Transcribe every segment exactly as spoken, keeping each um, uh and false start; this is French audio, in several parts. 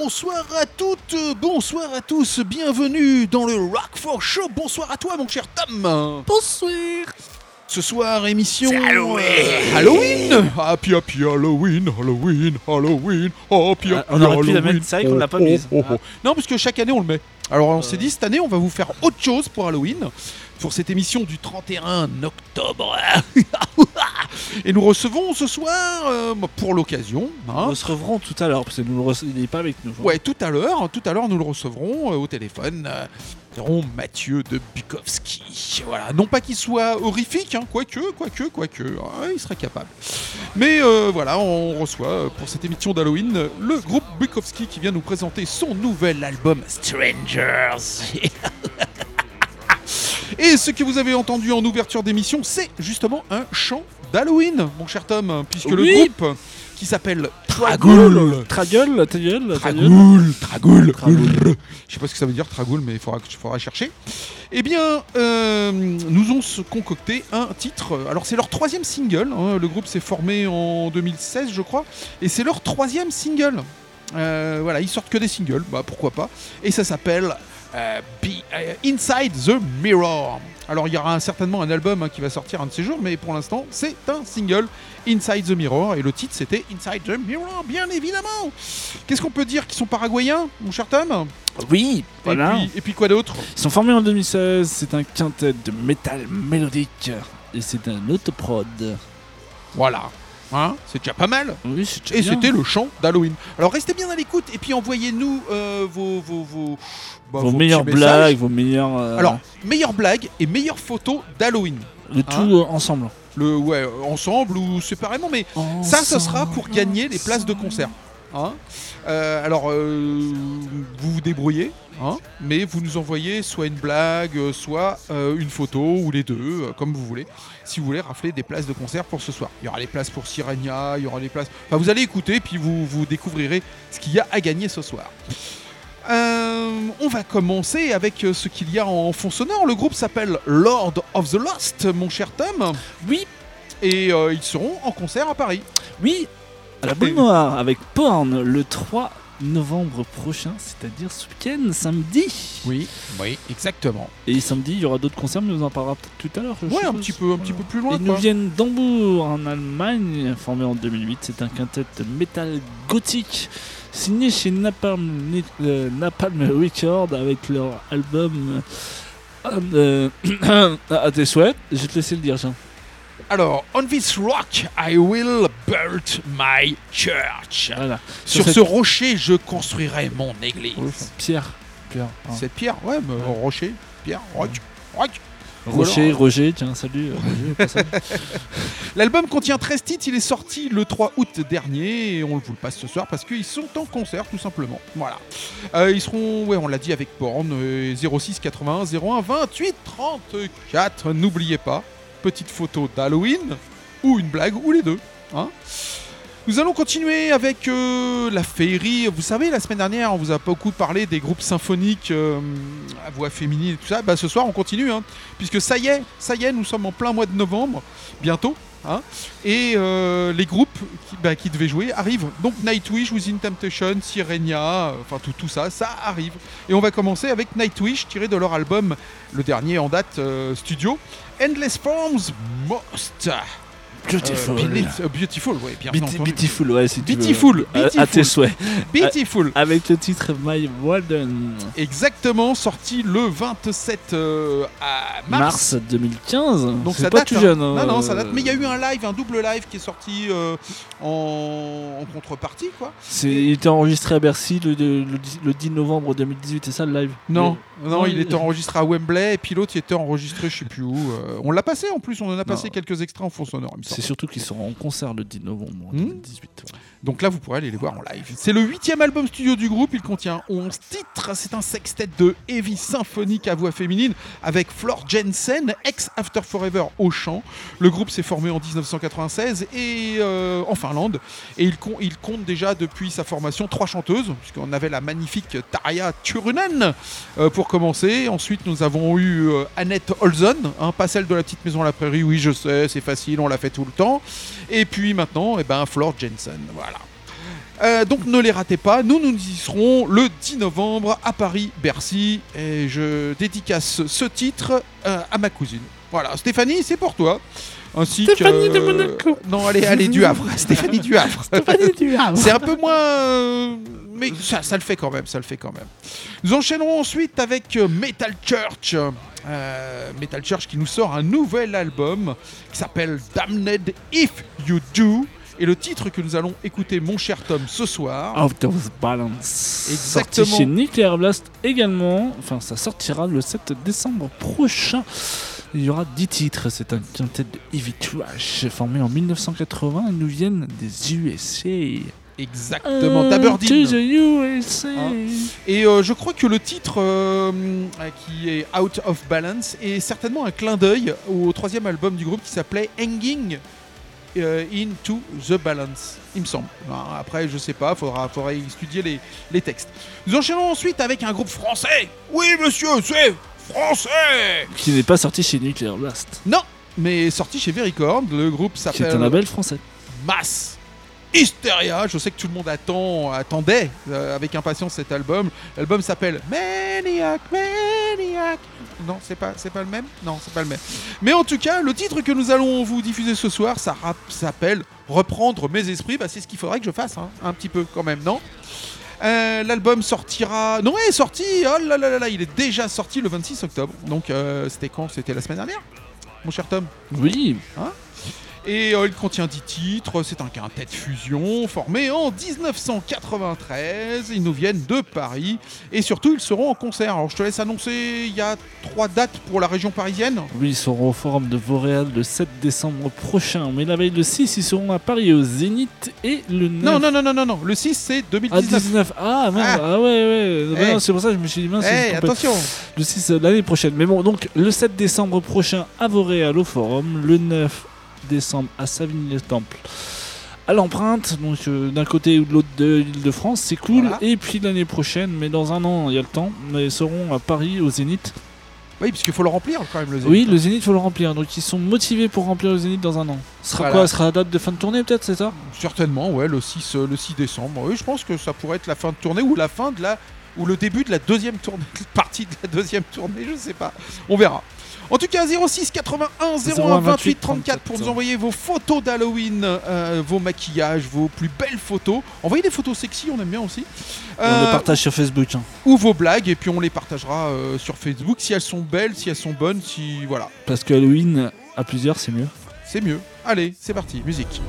bonsoir à toutes, bonsoir à tous, bienvenue dans le Roquefort Show. Bonsoir à toi mon cher Tom. Bonsoir. Ce soir, émission C'est Halloween. euh, Halloween. Happy Happy Halloween, Halloween, Halloween, Happy Ah, Happy on aurait pu la Halloween. mettre, c'est vrai qu'on l'a pas mise. Oh, oh, oh. Non, parce que chaque année on le met. Alors on s'est dit, cette année on va vous faire autre chose pour Halloween, pour cette émission du trente et un octobre. Et nous recevons ce soir, euh, pour l'occasion, hein, Nous recevrons tout à l'heure, parce que nous le rece- il n'est pas avec nous. ouais, tout à l'heure, tout à l'heure nous le recevrons euh, au téléphone. Euh, nous aurons Mathieu de Bukowski. Voilà, non pas qu'il soit horrifique, hein, quoique, quoique, quoique, hein, il serait capable. Mais euh, voilà, on reçoit euh, pour cette émission d'Halloween euh, le groupe Bukowski qui vient nous présenter son nouvel album Strangers. Et ce que vous avez entendu en ouverture d'émission, c'est justement un chant d'Halloween, mon cher Tom, puisque Oui. le groupe qui s'appelle Tragoul. Tragueul, ta gueule, ta gueule. Tragoul, Tragoul, Tragoul. je sais pas ce que ça veut dire Tragoul, mais il faudra, faudra chercher. Eh bien, euh, nous ont concocté un titre. Alors c'est leur troisième single, hein. Le groupe s'est formé en deux mille seize je crois, et c'est leur troisième single. Euh, voilà, ils sortent que des singles, bah pourquoi pas. Et ça s'appelle euh, Be- euh, Inside the Mirror. Alors il y aura un- certainement un album hein, qui va sortir un de ces jours, mais pour l'instant c'est un single, Inside the Mirror, et le titre c'était Inside the Mirror, bien évidemment. Qu'est-ce qu'on peut dire, qu'ils sont paraguayens, mon cher Tom? Oui, voilà. Et puis, et puis quoi d'autre? Ils sont formés en deux mille seize, c'est un quintet de métal mélodique. Et c'est un autoprod. Voilà, hein, c'est déjà pas mal. Oui, c'est déjà Et bien. c'était le chant d'Halloween. Alors restez bien à l'écoute et puis envoyez-nous euh, vos, vos, vos, bah, Vos vos meilleures petits messages. blagues, vos meilleures. euh, Alors, meilleures blagues et meilleures photos d'Halloween. le tout hein. euh, ensemble. Le, ouais, ensemble ou séparément, mais ça, ce sera pour gagner les places de concert. Hein. Euh, alors, euh, vous vous débrouillez, hein, mais vous nous envoyez soit une blague, euh, soit euh, une photo, ou les deux, euh, comme vous voulez, si vous voulez rafler des places de concert pour ce soir. Il y aura les places pour Sirenia, il y aura les places... Enfin, vous allez écouter, puis vous, vous découvrirez ce qu'il y a à gagner ce soir. Euh, on va commencer avec euh, ce qu'il y a en fond sonore. Le groupe s'appelle Lord of the Lost, mon cher Tom. Oui, Et euh, ils seront en concert à Paris. oui, à la boule noire avec Porn le trois novembre prochain, c'est-à-dire ce week-end, samedi. Oui, oui, exactement. Et samedi, il y aura d'autres concerts, mais on en parlera peut-être tout à l'heure. je Ouais, un suppose. petit peu, un petit peu plus loin. Ils nous quoi. viennent d'Hambourg, en Allemagne, formé en deux mille huit. C'est un quintet métal gothique signé chez Napalm, euh, Napalm Records avec leur album euh, euh, à tes souhaits. Je vais te laisser le dire, Jean. Alors, on this rock, I will build my church. Voilà. Sur cette- ce rocher, je construirai mon église. Oui, Pierre. Pierre. hein. Cette pierre, ouais, mais rocher, pierre, roc, roc. Rocher, alors- Roger, tiens, salut. euh, Roger, au passage. L'album contient treize titres, il est sorti le trois août dernier et on vous le passe ce soir parce qu'ils sont en concert tout simplement. Voilà. Euh, ils seront, ouais, on l'a dit avec Porn, euh, zéro six quatre-vingt-un zéro un vingt-huit trente-quatre. N'oubliez pas, petite photo d'Halloween ou une blague ou les deux. Hein. Nous allons continuer avec euh, la féerie. Vous savez, la semaine dernière, on vous a beaucoup parlé des groupes symphoniques euh, à voix féminine et tout ça. Bah, ce soir, on continue, hein, puisque ça y est, ça y est, nous sommes en plein mois de novembre, bientôt. Hein, et euh, les groupes qui, bah, qui devaient jouer arrivent. Donc Nightwish, Within Temptation, Sirenia, euh, enfin tout, tout ça, ça arrive. Et on va commencer avec Nightwish, tiré de leur album, le dernier en date euh, studio, Endless Forms Most. Beautiful. Euh, Beautiful, euh, beautiful, ouais, bien Beauti- entendu. Beautiful, ouais, si tu veux. Beautiful, À- À, beautiful. tes souhaits. Beautiful. Avec le titre My Walden. Exactement, sorti le vingt-sept euh, à mars. Mars deux mille quinze. Donc c'est ça pas date. tout hein. jeune. hein, Non, non, ça euh, date. Mais il y a eu un live, un double live qui est sorti euh, en... en contrepartie, quoi. c'est- Il était enregistré à Bercy le, le, le dix le dix novembre deux mille dix-huit, c'est ça le live? Non, non, non, il il- était enregistré à Wembley et puis l'autre il était enregistré je sais plus où. Euh, on l'a passé en plus, on en a passé Non. quelques extraits en fond sonore, il me C'est semble. surtout qu'ils seront en concert le dix novembre Hmm. deux mille dix-huit. ouais. Donc là vous pourrez aller les voir en live. C'est le huitième album studio du groupe, il contient onze titres. C'est un sextet de heavy symphonique à voix féminine avec Floor Jensen, ex After Forever au chant. Le groupe s'est formé en dix-neuf cent quatre-vingt-seize et euh, en Finlande et il, com- il compte déjà depuis sa formation trois chanteuses, puisqu'on avait la magnifique Tarja Turunen euh, pour commencer. Ensuite nous avons eu euh, Annette Olson, hein, pas celle de la petite maison à la prairie, oui je sais c'est facile, on l'a fait tout le temps. Et puis maintenant, eh ben, Floor Jensen, voilà. Euh, donc ne les ratez pas, nous nous y serons le dix novembre à Paris, Bercy, et je dédicace ce titre euh, à ma cousine. Voilà, Stéphanie, c'est pour toi. Ainsi Stéphanie que... de Monaco. Non, allez, allez, du Havre. Stéphanie du Havre. Stéphanie du Havre. C'est un peu moins... euh, Mais ça, ça le fait quand même, ça le fait quand même. Nous enchaînerons ensuite avec euh, Metal Church. Euh, Metal Church qui nous sort un nouvel album qui s'appelle Damned If You Do. Et le titre que nous allons écouter, mon cher Tom, ce soir... Out of Balance. Exactement. Sorti chez Nuclear Blast également. Enfin, ça sortira le sept décembre prochain. Il y aura dix titres. C'est un quintet de heavy trash formé en dix-neuf cent quatre-vingts. Ils nous viennent des U S A. Exactement, Uh, d'Aberdeen. to the U S A. Hein. Et euh, je crois que le titre euh, qui est Out of Balance est certainement un clin d'œil au troisième album du groupe qui s'appelait Hanging euh, Into the Balance, il me semble. Après, je sais pas, faudra, faudra étudier les, les textes. Nous enchaînons ensuite avec un groupe français. Oui, monsieur, c'est français. Qui n'est pas sorti chez Nuclear Blast. Non, mais sorti chez Vericord. Le groupe s'appelle C'est un label français. Mass Hysteria. Je sais que tout le monde attend, attendait euh, avec impatience cet album. L'album s'appelle Maniac, Maniac. Non, c'est pas, c'est pas le même. Non, c'est pas le même. Mais en tout cas, le titre que nous allons vous diffuser ce soir, ça rap- s'appelle Reprendre mes esprits. Bah, c'est ce qu'il faudrait que je fasse, hein, un petit peu quand même, non ? Euh, l'album sortira... Non, il est sorti, oh là là là là, il est déjà sorti le vingt-six octobre. Donc, euh, c'était quand ? C'était la semaine dernière, mon cher Tom ? Oui. Hein ? Et euh, il contient dix titres, c'est un quintet de fusion formé en dix-neuf cent quatre-vingt-treize. Ils nous viennent de Paris et surtout ils seront en concert. Alors je te laisse annoncer, il y a trois dates pour la région parisienne. Oui, ils seront au Forum de Vauréal le sept décembre prochain. Mais la veille le six, ils seront à Paris au Zénith et le neuf. Non, non, non, non, non, non. Le six c'est deux mille dix-neuf. Ah, dix-neuf. Ah, merde. Ah, ah ouais, ouais. Bah Hey. non, c'est pour ça que je me suis dit, mince, Eh, c'est complète- attention. Le six euh, l'année prochaine. Mais bon, donc le sept décembre prochain à Vauréal au Forum. Le neuf décembre à Savigny-les-Temples à l'Empreinte, donc euh, d'un côté ou de l'autre de l'Île-de-France, c'est cool. Voilà. Et puis l'année prochaine, mais dans un an, il y a le temps, mais ils seront à Paris au Zénith. Oui, parce qu'il faut le remplir quand même, le Zénith. Oui, le Zénith, il faut le remplir. Donc ils sont motivés pour remplir le Zénith dans un an. Ce sera Voilà. quoi? Ce sera la date de fin de tournée peut-être, c'est ça? Certainement, ouais, le six, euh, le six décembre. Oui, je pense que ça pourrait être la fin de tournée ou la fin de la... ou le début de la deuxième tournée, partie de la deuxième tournée, je sais pas. On verra. En tout cas, zéro six quatre-vingt-un zéro un vingt-huit trente-quatre pour nous envoyer vos photos d'Halloween, euh, vos maquillages, vos plus belles photos. Envoyez des photos sexy, on aime bien aussi. On Euh, le partage sur Facebook. Hein. Ou vos blagues, et puis on les partagera euh, sur Facebook si elles sont belles, si elles sont bonnes, si... Voilà, Parce que Halloween, à plusieurs, c'est mieux. c'est mieux. Allez, c'est parti, musique.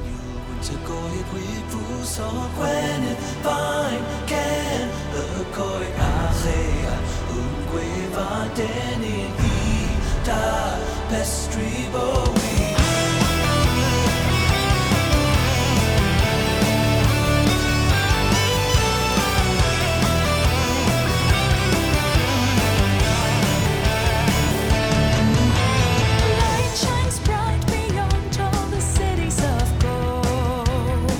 Light shines bright beyond all the cities of gold.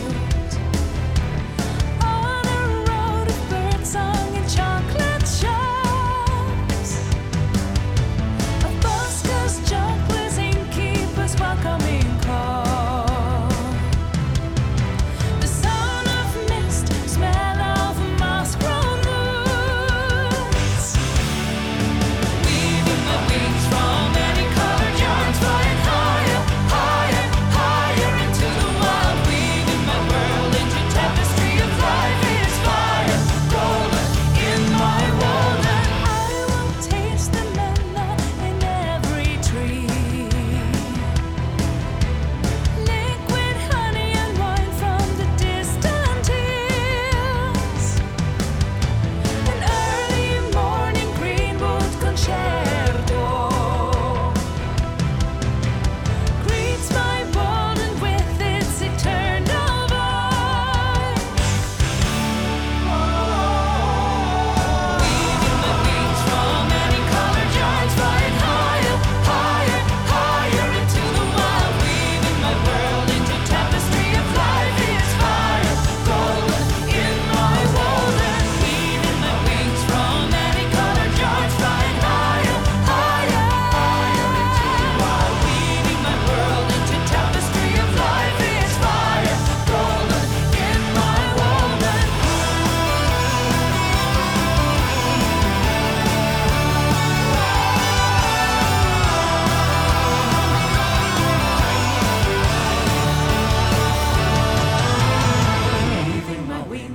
On a road of birdsong and chocolate shops, of buskers, jugglers, inky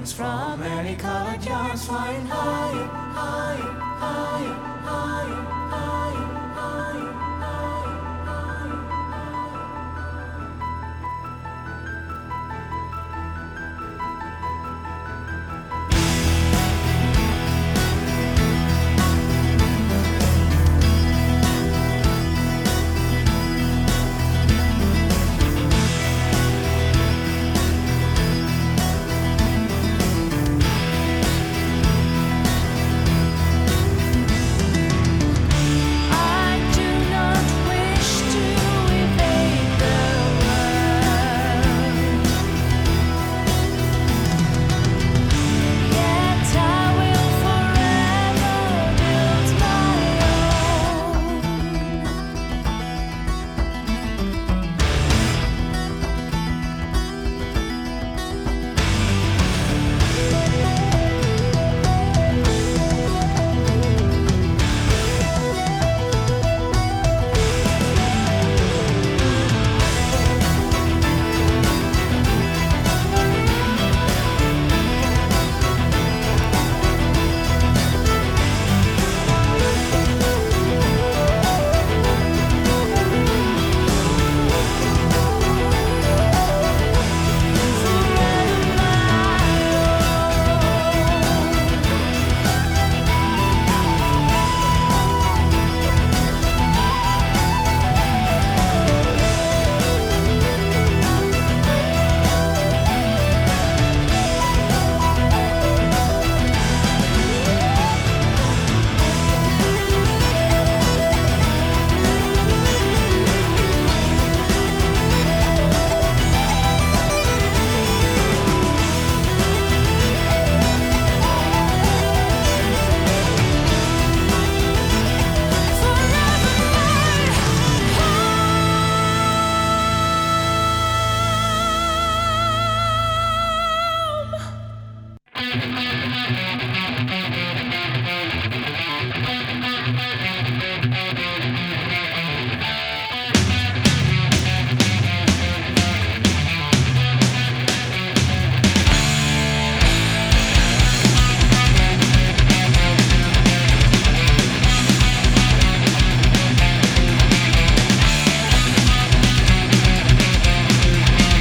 Wings from many colored yarns flying higher, higher, higher, higher, higher, higher, higher, I do not wish to evade the world, yet I will forever build my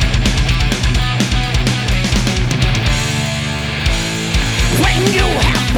When you have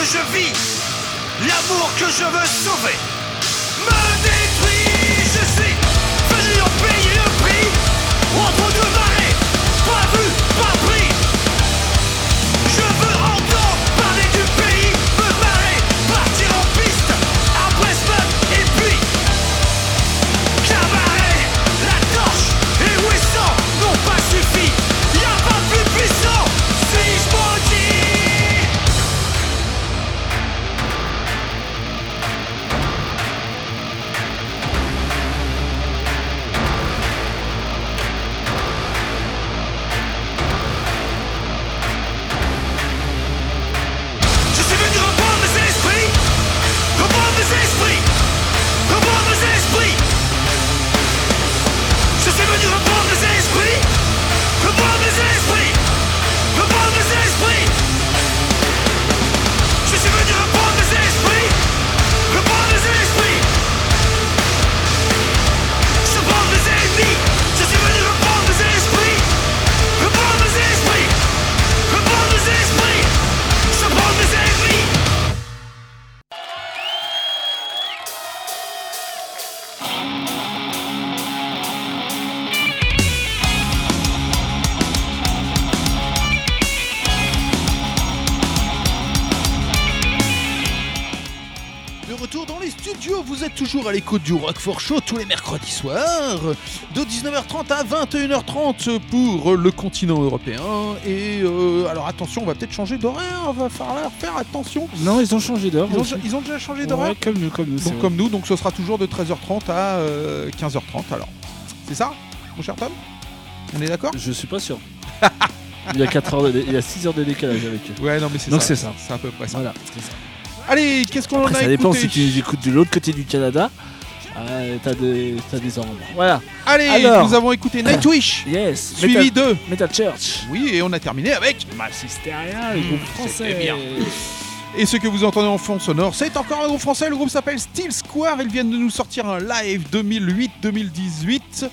je vis, l'amour que je veux sauver, me détruit. Je suis venu en payer le prix, entre deux marées, pas vu, pas pris. Je veux entendre parler du pays, me marrer, partir en piste, après Smack et puis cabaret, la torche et Wesson n'ont pas suffi. Y'a pas plus puissant si je m'en dis. Je suis venu reprendre mes esprits, reprendre mes esprits, reprendre mes esprits. Je suis venu reprendre mes esprits, reprendre mes esprits, reprendre mes esprits. Je suis venu reprendre mes esprits, reprendre mes esprits. Je prends mes ennemis. Je suis venu reprendre mes esprits, reprendre mes esprits, reprendre mes esprits. Je prends mes ennemis. De retour dans les studios, vous êtes toujours à l'écoute du Roquefort Show tous les mercredis soirs, de dix-neuf heures trente à vingt et une heures trente pour le continent européen. Et euh, alors attention, on va peut-être changer d'horaire, va falloir faire attention. Non, ils ont changé d'heure. Ils ont, aussi. ils ont déjà changé d'horaire. Ouais, comme nous, comme nous. c'est Donc vrai. comme nous, donc ce sera toujours de treize heures trente à euh, quinze heures trente alors. C'est ça, mon cher Tom? On est d'accord? Je suis pas sûr. Il y a quatre heures de dé- il y a six heures de décalage avec eux. Ouais, non mais c'est Donc ça. c'est ça. C'est à peu près ça. Voilà, c'est ça. Allez, qu'est-ce qu'on en Après, a ça dépend écouté? si tu les écoutes de l'autre côté du Canada. Euh, t'as des, t'as des ombres. Voilà. Allez, Alors. nous avons écouté Nightwish, Yes. suivi Metal, de... Metal Church. Oui, et on a terminé avec... Mass Hysteria, le groupe français. c'était bien. Et ce que vous entendez en fond sonore, c'est encore un groupe français, le groupe s'appelle Steel Square, ils viennent de nous sortir un live deux mille huit deux mille dix-huit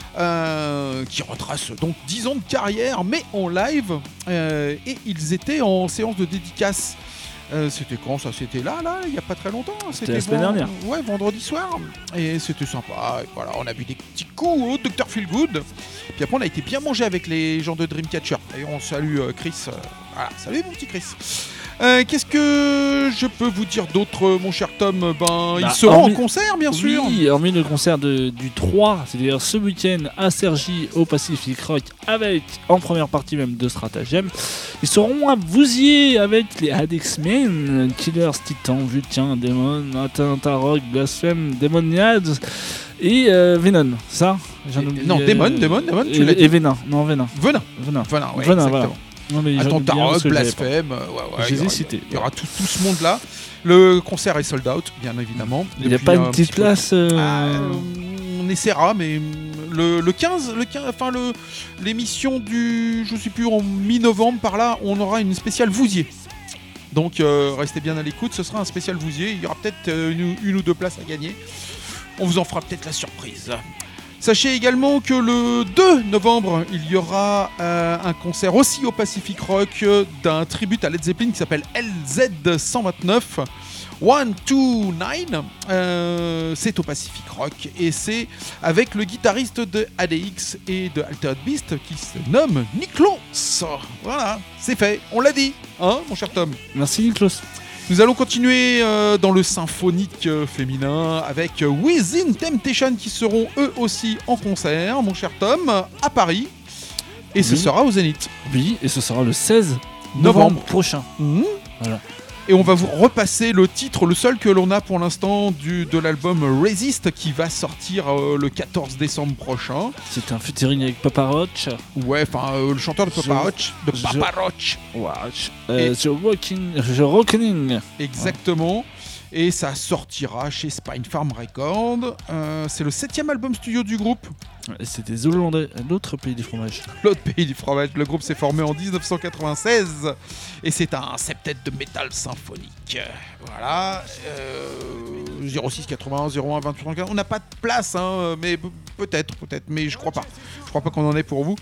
euh, qui retrace donc dix ans de carrière, mais en live, euh, et ils étaient en séance de dédicace. Euh, c'était quand ça? C'était là, là, il n'y a pas très longtemps. C'était la semaine dernière. Ouais, vendredi soir. Et c'était sympa. Et voilà, on a bu des petits coups au docteur Feelgood. Puis après, on a été bien mangé avec les gens de Dreamcatcher. D'ailleurs, on salue euh, Chris. euh, voilà, salut mon petit Chris. Euh, Qu'est-ce que je peux vous dire d'autre, mon cher Tom? Ben, Bah, ils seront hormis- en concert, bien sûr. Oui, hormis le concert de, du trois, c'est-à-dire ce week-end à Cergy au Pacific Rock avec en première partie même de Stratagem. Ils seront à Vouziers avec les Adex Men, Killers, Titan, Vulcain, Demon, Atalanta Rock, Blasphème, Demoniads et euh, Venom. Ça J'en Et- oublie, non, euh, Demon, Demon, Demon, tu et- l'as dit. Et Venin, non Venin. Venin. Venin. Venin, ouais, Venin, exactement. voilà. Non, mais j'en Attends, oublie un parce Rock, que je l'avais pas. Blasphème, euh, ouais, ouais, Je il y les ai aura- cités. Il y aura tout, tout ce monde-là. Le concert est sold out, bien évidemment. Il n'y a Depuis pas un une petite petit peu. place euh, Ah, euh, on essaiera, mais le, le quinze, le quinze, enfin le l'émission du, je sais plus, en mi-novembre par là, on aura une spéciale Vouziers. Donc euh, restez bien à l'écoute, ce sera un spécial Vouziers. Il y aura peut-être euh, une, une ou deux places à gagner. On vous en fera peut-être la surprise. Sachez également que le deux novembre, il y aura euh, un concert aussi au Pacific Rock euh, d'un tribute à Led Zeppelin qui s'appelle L Z cent vingt-neuf. one two nine, euh, c'est au Pacific Rock et c'est avec le guitariste de A D X et de Altered Beast qui se nomme Niklos. Voilà, c'est fait, on l'a dit, hein, mon cher Tom. Merci Niklos. Nous allons continuer euh, dans le symphonique euh, féminin avec euh, Within Temptation qui seront eux aussi en concert, mon cher Tom, à Paris. Et ce Oui. sera au Zénith. Oui, et ce sera le seize Novembre. novembre prochain. Mhm. Voilà. Et on va vous repasser le titre, le seul que l'on a pour l'instant du, de l'album Resist qui va sortir euh, le quatorze décembre prochain. C'est un featuring avec Papa Roach. Ouais, enfin euh, le chanteur de Papa Je- Roach, de je- Papa Roach. Watch. Euh, The Walking, The Reckoning. Exactement. Et ça sortira chez Spine Farm Records. Euh, c'est le septième album studio du groupe. Et C'était The Hollandais, l'autre pays du fromage. L'autre pays du fromage. Le groupe s'est formé en dix-neuf cent quatre-vingt-seize et c'est un septet de métal symphonique. Voilà. Euh, zéro six quatre-vingt-un zéro un vingt-huit trente-quatre. On n'a pas de place, hein, mais pe- peut-être, peut-être, mais je crois pas. Je crois pas qu'on en ait pour vous.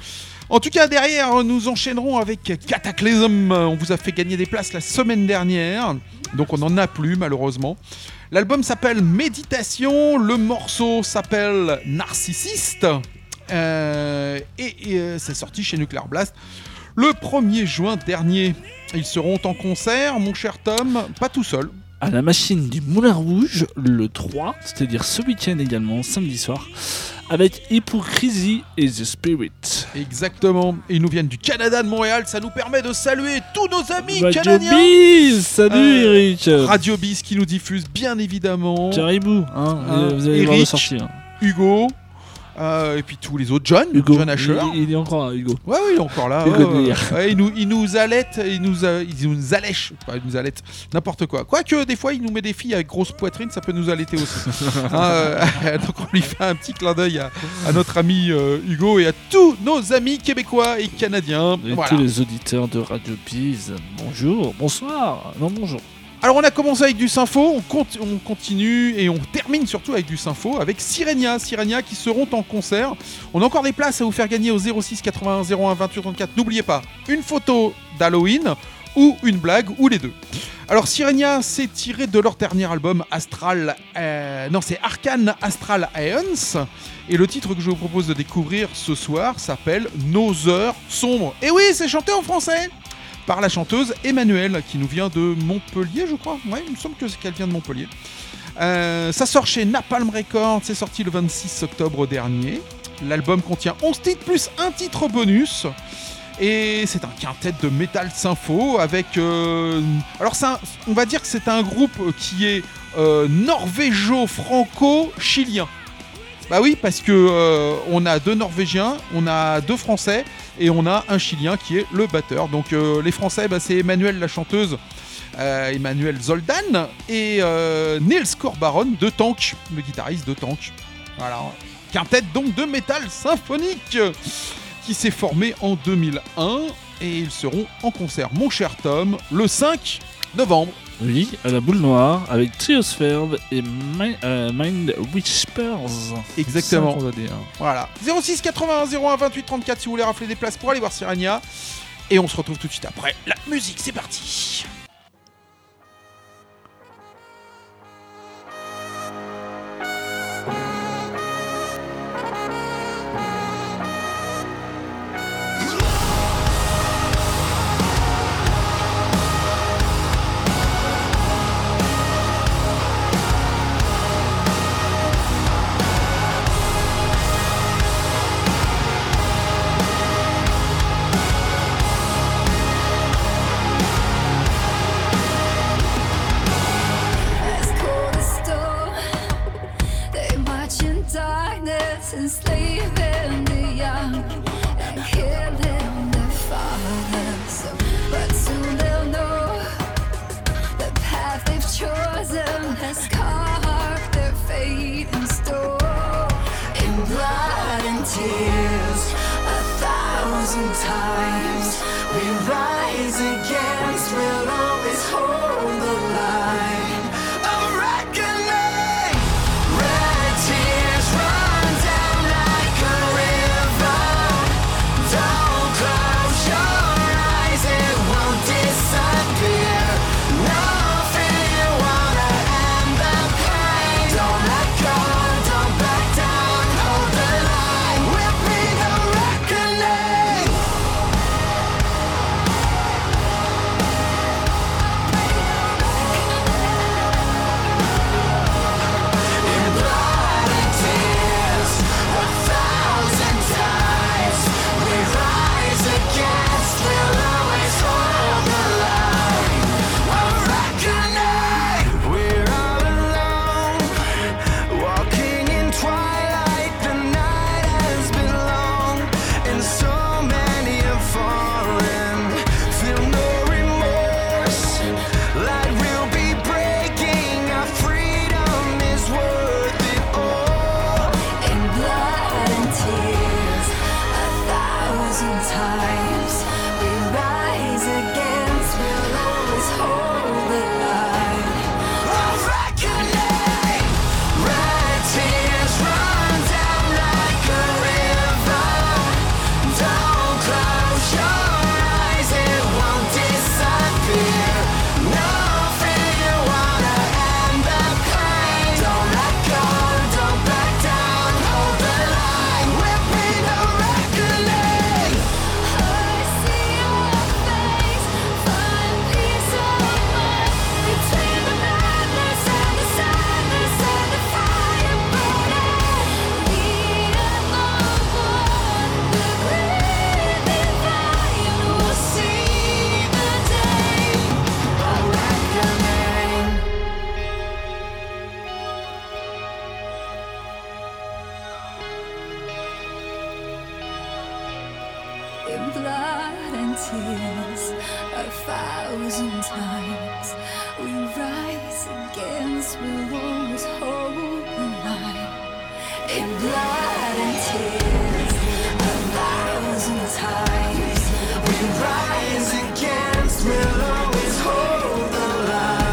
En tout cas, derrière, nous enchaînerons avec Cataclysm. On vous a fait gagner des places la semaine dernière, donc on n'en a plus malheureusement. L'album s'appelle Méditation, le morceau s'appelle Narcissiste, euh, et, et euh, c'est sorti chez Nuclear Blast le premier juin dernier. Ils seront en concert, mon cher Tom, pas tout seul. À la machine du Moulin Rouge, le trois, c'est-à-dire ce week-end également, samedi soir, avec Hypocrisy et The Spirit. Exactement. Et ils nous viennent du Canada, de Montréal. Ça nous permet de saluer tous nos amis Radio canadiens. Biz, salut Euh, Eric. Radio Biz qui nous diffuse, bien évidemment. Caribou, hein, Hein, vous allez voir le Eric. sortir. Hugo. euh, et puis tous les autres. John. Hugo, John Asher. il, il est encore là, Hugo. Ouais, oui, il est encore là. Hugo ouais, de ouais. Lire. Ouais, il, nous, il nous allaite, il nous, euh, il nous allèche. Pas, il nous allaite, n'importe quoi. Quoique, des fois, il nous met des filles avec grosse poitrine, ça peut nous allaiter aussi. Hein, euh, donc, on lui fait un petit clin d'œil à, à notre ami euh, Hugo et à tous nos amis québécois et canadiens. Et Voilà. tous les auditeurs de Radio Biz, bonjour, bonsoir, non bonjour. Alors on a commencé avec du Sympho, on, compte- on continue et on termine surtout avec du Sympho avec Sirenia, Sirenia qui seront en concert. On a encore des places à vous faire gagner au zéro six quatre-vingt-un zéro un vingt-huit trente-quatre. N'oubliez pas, une photo d'Halloween ou une blague ou les deux. Alors Sirenia, c'est tiré de leur dernier album Astral, euh, non c'est Arcane Astral Aeons, et le titre que je vous propose de découvrir ce soir s'appelle Nos heures sombres. Et oui, c'est chanté en français par la chanteuse Emmanuelle, qui nous vient de Montpellier, je crois. Ouais, il me semble que c'est qu'elle vient de Montpellier. Euh, ça sort chez Napalm Records, c'est sorti le vingt-six octobre dernier. L'album contient onze titres plus un titre bonus. Et c'est un quintet de métal sympho avec... euh, alors, c'est un- on va dire que c'est un groupe qui est euh, norvégo-franco-chilien. Bah oui, parce que euh, on a deux Norvégiens, on a deux Français et on a un Chilien qui est le batteur. Donc euh, les Français, bah, c'est Emmanuelle la chanteuse, euh, Emmanuel Zoldan, et euh, Niels Corbaron de Tank, le guitariste de Tank. Voilà, quintet donc de métal symphonique qui s'est formé en deux mille un et ils seront en concert, mon cher Tom, le cinq novembre. Oui, à la boule noire avec Triosferve et Mi- euh, Mind Whispers. Exactement. Ça qu'on va dire. Voilà. zéro six quatre-vingt-un zéro un vingt-huit trente-quatre si vous voulez rafler des places pour aller voir Sirenia. Et on se retrouve tout de suite après. La musique, c'est parti. Nos thousand times. We rise against, we'll always hold the line. In blood and tears, a thousand times. We rise against, we'll always hold the line.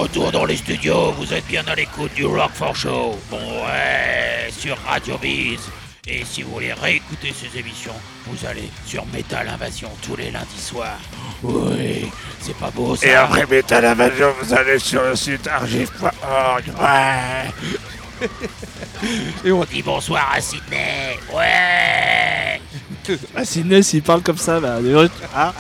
retour dans les studios, vous êtes bien à l'écoute du Roquefort Show. Bon ouais, sur Radio Biz. Et si vous voulez réécouter ces émissions, vous allez sur Metal Invasion tous les lundis soirs. Oui, c'est pas beau ça. Et après Metal Invasion, vous allez sur le site archive point org. Ouais. Et on dit bonsoir à Sydney. Ouais. Ah, Sydney, s'il parle comme ça, bah, allez, ouais. Ah.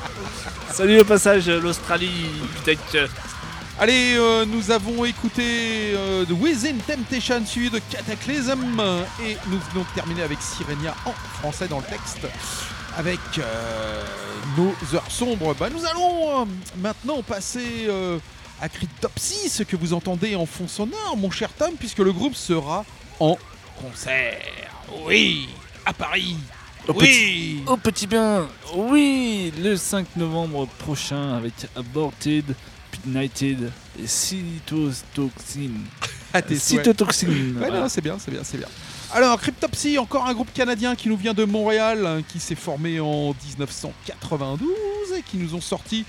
Salut au passage, l'Australie, peut-être. Allez, euh, nous avons écouté euh, The Within Temptation suivi de Cataclysm et nous venons de terminer avec Sirenia en français dans le texte avec euh, nos heures sombres. Bah, nous allons euh, maintenant passer euh, à Cryptopsy, ce que vous entendez en fond sonore, mon cher Tom, puisque le groupe sera en concert. Oui, à Paris. Au Oui. Au petit bain, oui, le cinq novembre prochain avec Aborted, United et Cytotoxine. À tes souhaits. Cytotoxine. Ouais, voilà. non, c'est bien, c'est bien, c'est bien. Alors, Cryptopsy, encore un groupe canadien qui nous vient de Montréal, hein, qui s'est formé en dix-neuf cent quatre-vingt-douze et qui nous ont sorti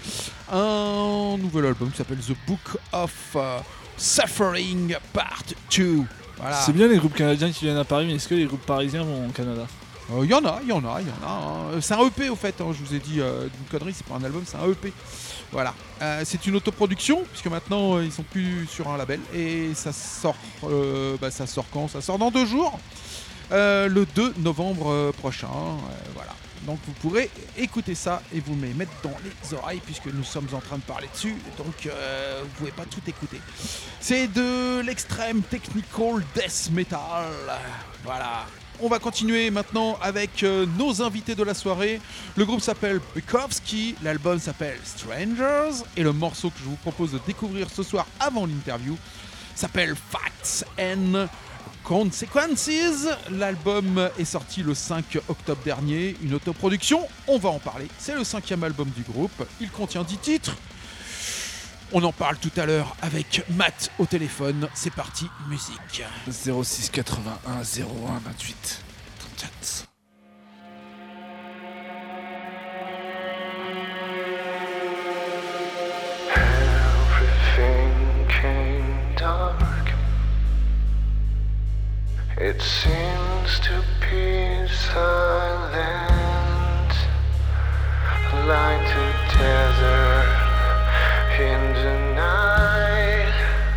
un nouvel album qui s'appelle The Book of uh, Suffering Part deux. Voilà. C'est bien les groupes canadiens qui viennent à Paris, mais est-ce que les groupes parisiens vont au Canada? Il euh, y en a, il y en a, il y en a. Hein. C'est un E P au fait, hein, je vous ai dit euh, une connerie, c'est pas un album, c'est un E P. Voilà. Euh, c'est une autoproduction, puisque maintenant euh, ils sont plus sur un label. Et ça sort, euh, bah, ça sort quand? Ça sort dans deux jours, euh, le deux novembre euh, prochain. Euh, voilà. Donc vous pourrez écouter ça et vous me mettre dans les oreilles, puisque nous sommes en train de parler dessus. Donc euh, vous pouvez pas tout écouter. C'est de l'extrême technical death metal. Voilà. On va continuer maintenant avec euh, nos invités de la soirée. Le groupe s'appelle Bukowski, l'album s'appelle Strangers et le morceau que je vous propose de découvrir ce soir avant l'interview s'appelle Facts and Consequences. L'album est sorti le cinq octobre dernier, une autoproduction, on va en parler. C'est le cinquième album du groupe, il contient dix titres. On en parle tout à l'heure avec Matt au téléphone. C'est parti, musique. zéro six quatre-vingt-un zéro un vingt-huit trente-quatre. Everything came dark. It seems to be silent, like the desert in the night,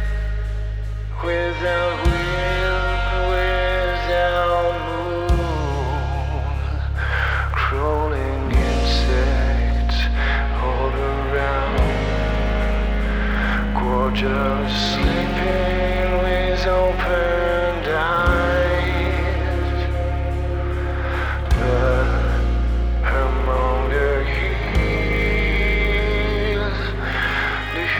without wind, without moon, crawling insects all around, gorgeous sleeping with opened eyes, but among the hills, the